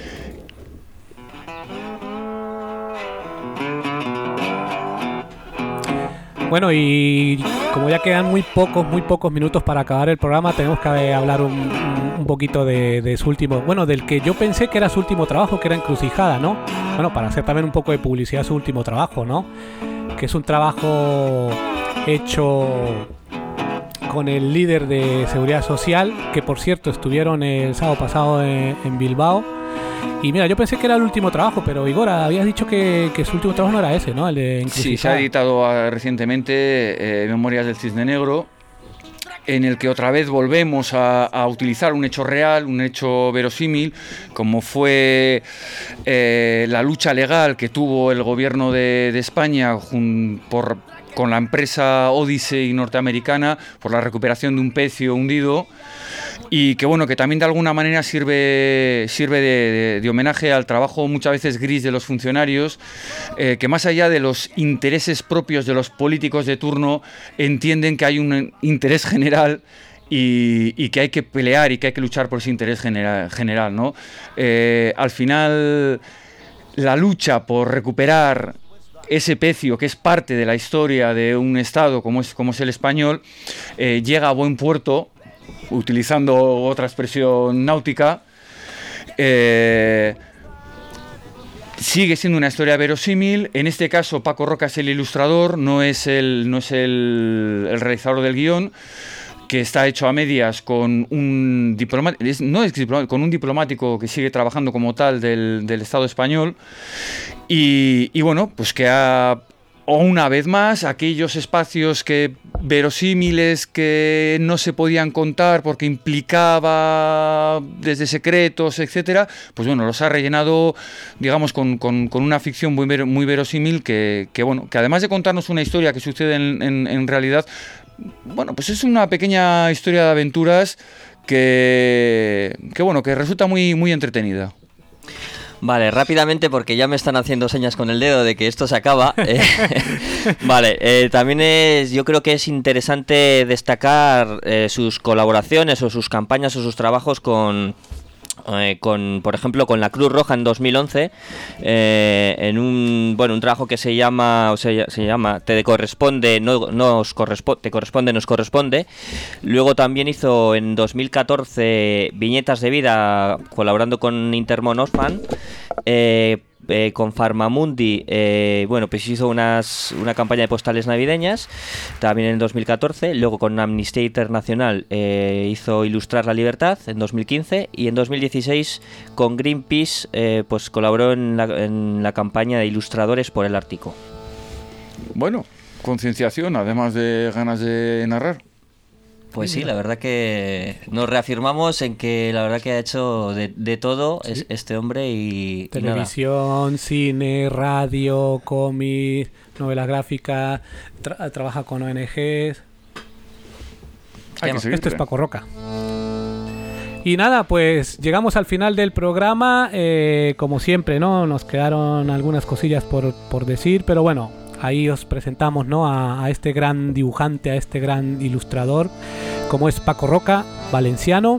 Bueno, y como ya quedan muy pocos minutos para acabar el programa, tenemos que hablar un poquito de su último, bueno, del que yo pensé que era su último trabajo, que era Encrucijada, ¿no? Bueno, para hacer también un poco de publicidad a su último trabajo, ¿no? Que es un trabajo hecho con el líder de Seguridad Social, que por cierto estuvieron el sábado pasado en Bilbao. Y mira, yo pensé que era el último trabajo, pero Igor, habías dicho que su último trabajo no era ese, ¿no? El de Encrucijada. Sí, se ha editado recientemente Memorias del Cisne Negro, en el que otra vez volvemos a utilizar un hecho real, un hecho verosímil, como fue la lucha legal que tuvo el gobierno de España con la empresa Odyssey norteamericana por la recuperación de un pecio hundido, y que bueno, que también de alguna manera sirve de homenaje al trabajo muchas veces gris de los funcionarios, que más allá de los intereses propios de los políticos de turno, entienden que hay un interés general y que hay que pelear y que hay que luchar por ese interés general, ¿no? Al final, la lucha por recuperar ese pecio, que es parte de la historia de un Estado como es el español, llega a buen puerto, utilizando otra expresión náutica. Sigue siendo una historia verosímil. En este caso, Paco Roca es el ilustrador, no es el realizador del guión, que está hecho a medias con un diplomático que sigue trabajando como tal del Estado español, y bueno, pues que una vez más, aquellos espacios verosímiles que no se podían contar porque implicaba desde secretos, etcétera, pues bueno, los ha rellenado, digamos, con una ficción muy verosímil que bueno, que además de contarnos una historia que sucede en realidad, bueno, pues es una pequeña historia de aventuras que bueno, que resulta muy entretenida. Vale, rápidamente, porque ya me están haciendo señas con el dedo de que esto se acaba. Vale, también yo creo que es interesante destacar sus colaboraciones o sus campañas o sus trabajos con, por ejemplo, con la Cruz Roja en 2011, en un trabajo que se llama Te corresponde, te corresponde, nos corresponde. Luego también hizo en 2014 Viñetas de Vida, colaborando con Intermon Oxfam. Con Farmamundi, pues hizo una campaña de postales navideñas también en 2014. Luego con Amnistía Internacional hizo Ilustrar la Libertad en 2015, y en 2016 con Greenpeace pues colaboró en la campaña de Ilustradores por el Ártico. Bueno, concienciación, además de ganas de narrar. Pues sí, la verdad que nos reafirmamos en que la verdad que ha hecho de todo, ¿sí?, este hombre, y televisión, cine, radio, cómic, novelas gráficas, trabaja con ONGs. Esto es Paco Roca. Y nada, pues llegamos al final del programa. Como siempre, ¿no? Nos quedaron algunas cosillas por decir, pero bueno, ahí os presentamos, ¿no?, a este gran dibujante, a este gran ilustrador, como es Paco Roca, valenciano.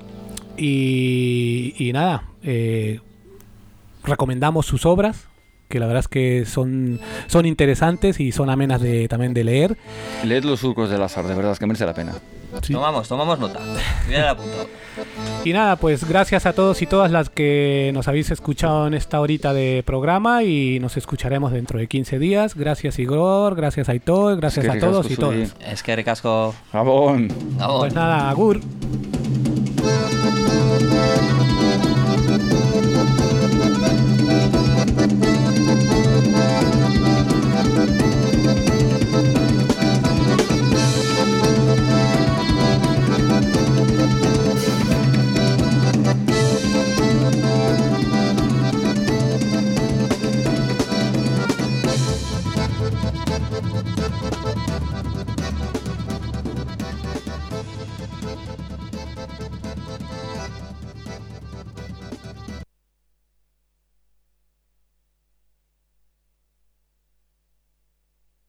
Y nada, recomendamos sus obras, que la verdad es que son interesantes y son amenas también de leer. Leed Los Surcos del Azar, de verdad es que merece la pena. Sí. Tomamos nota. Mira el apuntado. Y nada, pues gracias a todos y todas las que nos habéis escuchado en esta horita de programa, y nos escucharemos dentro de 15 días. Gracias Igor, gracias Aitor, gracias a todos y todas. Es que recasco. Gabón. Pues nada, agur.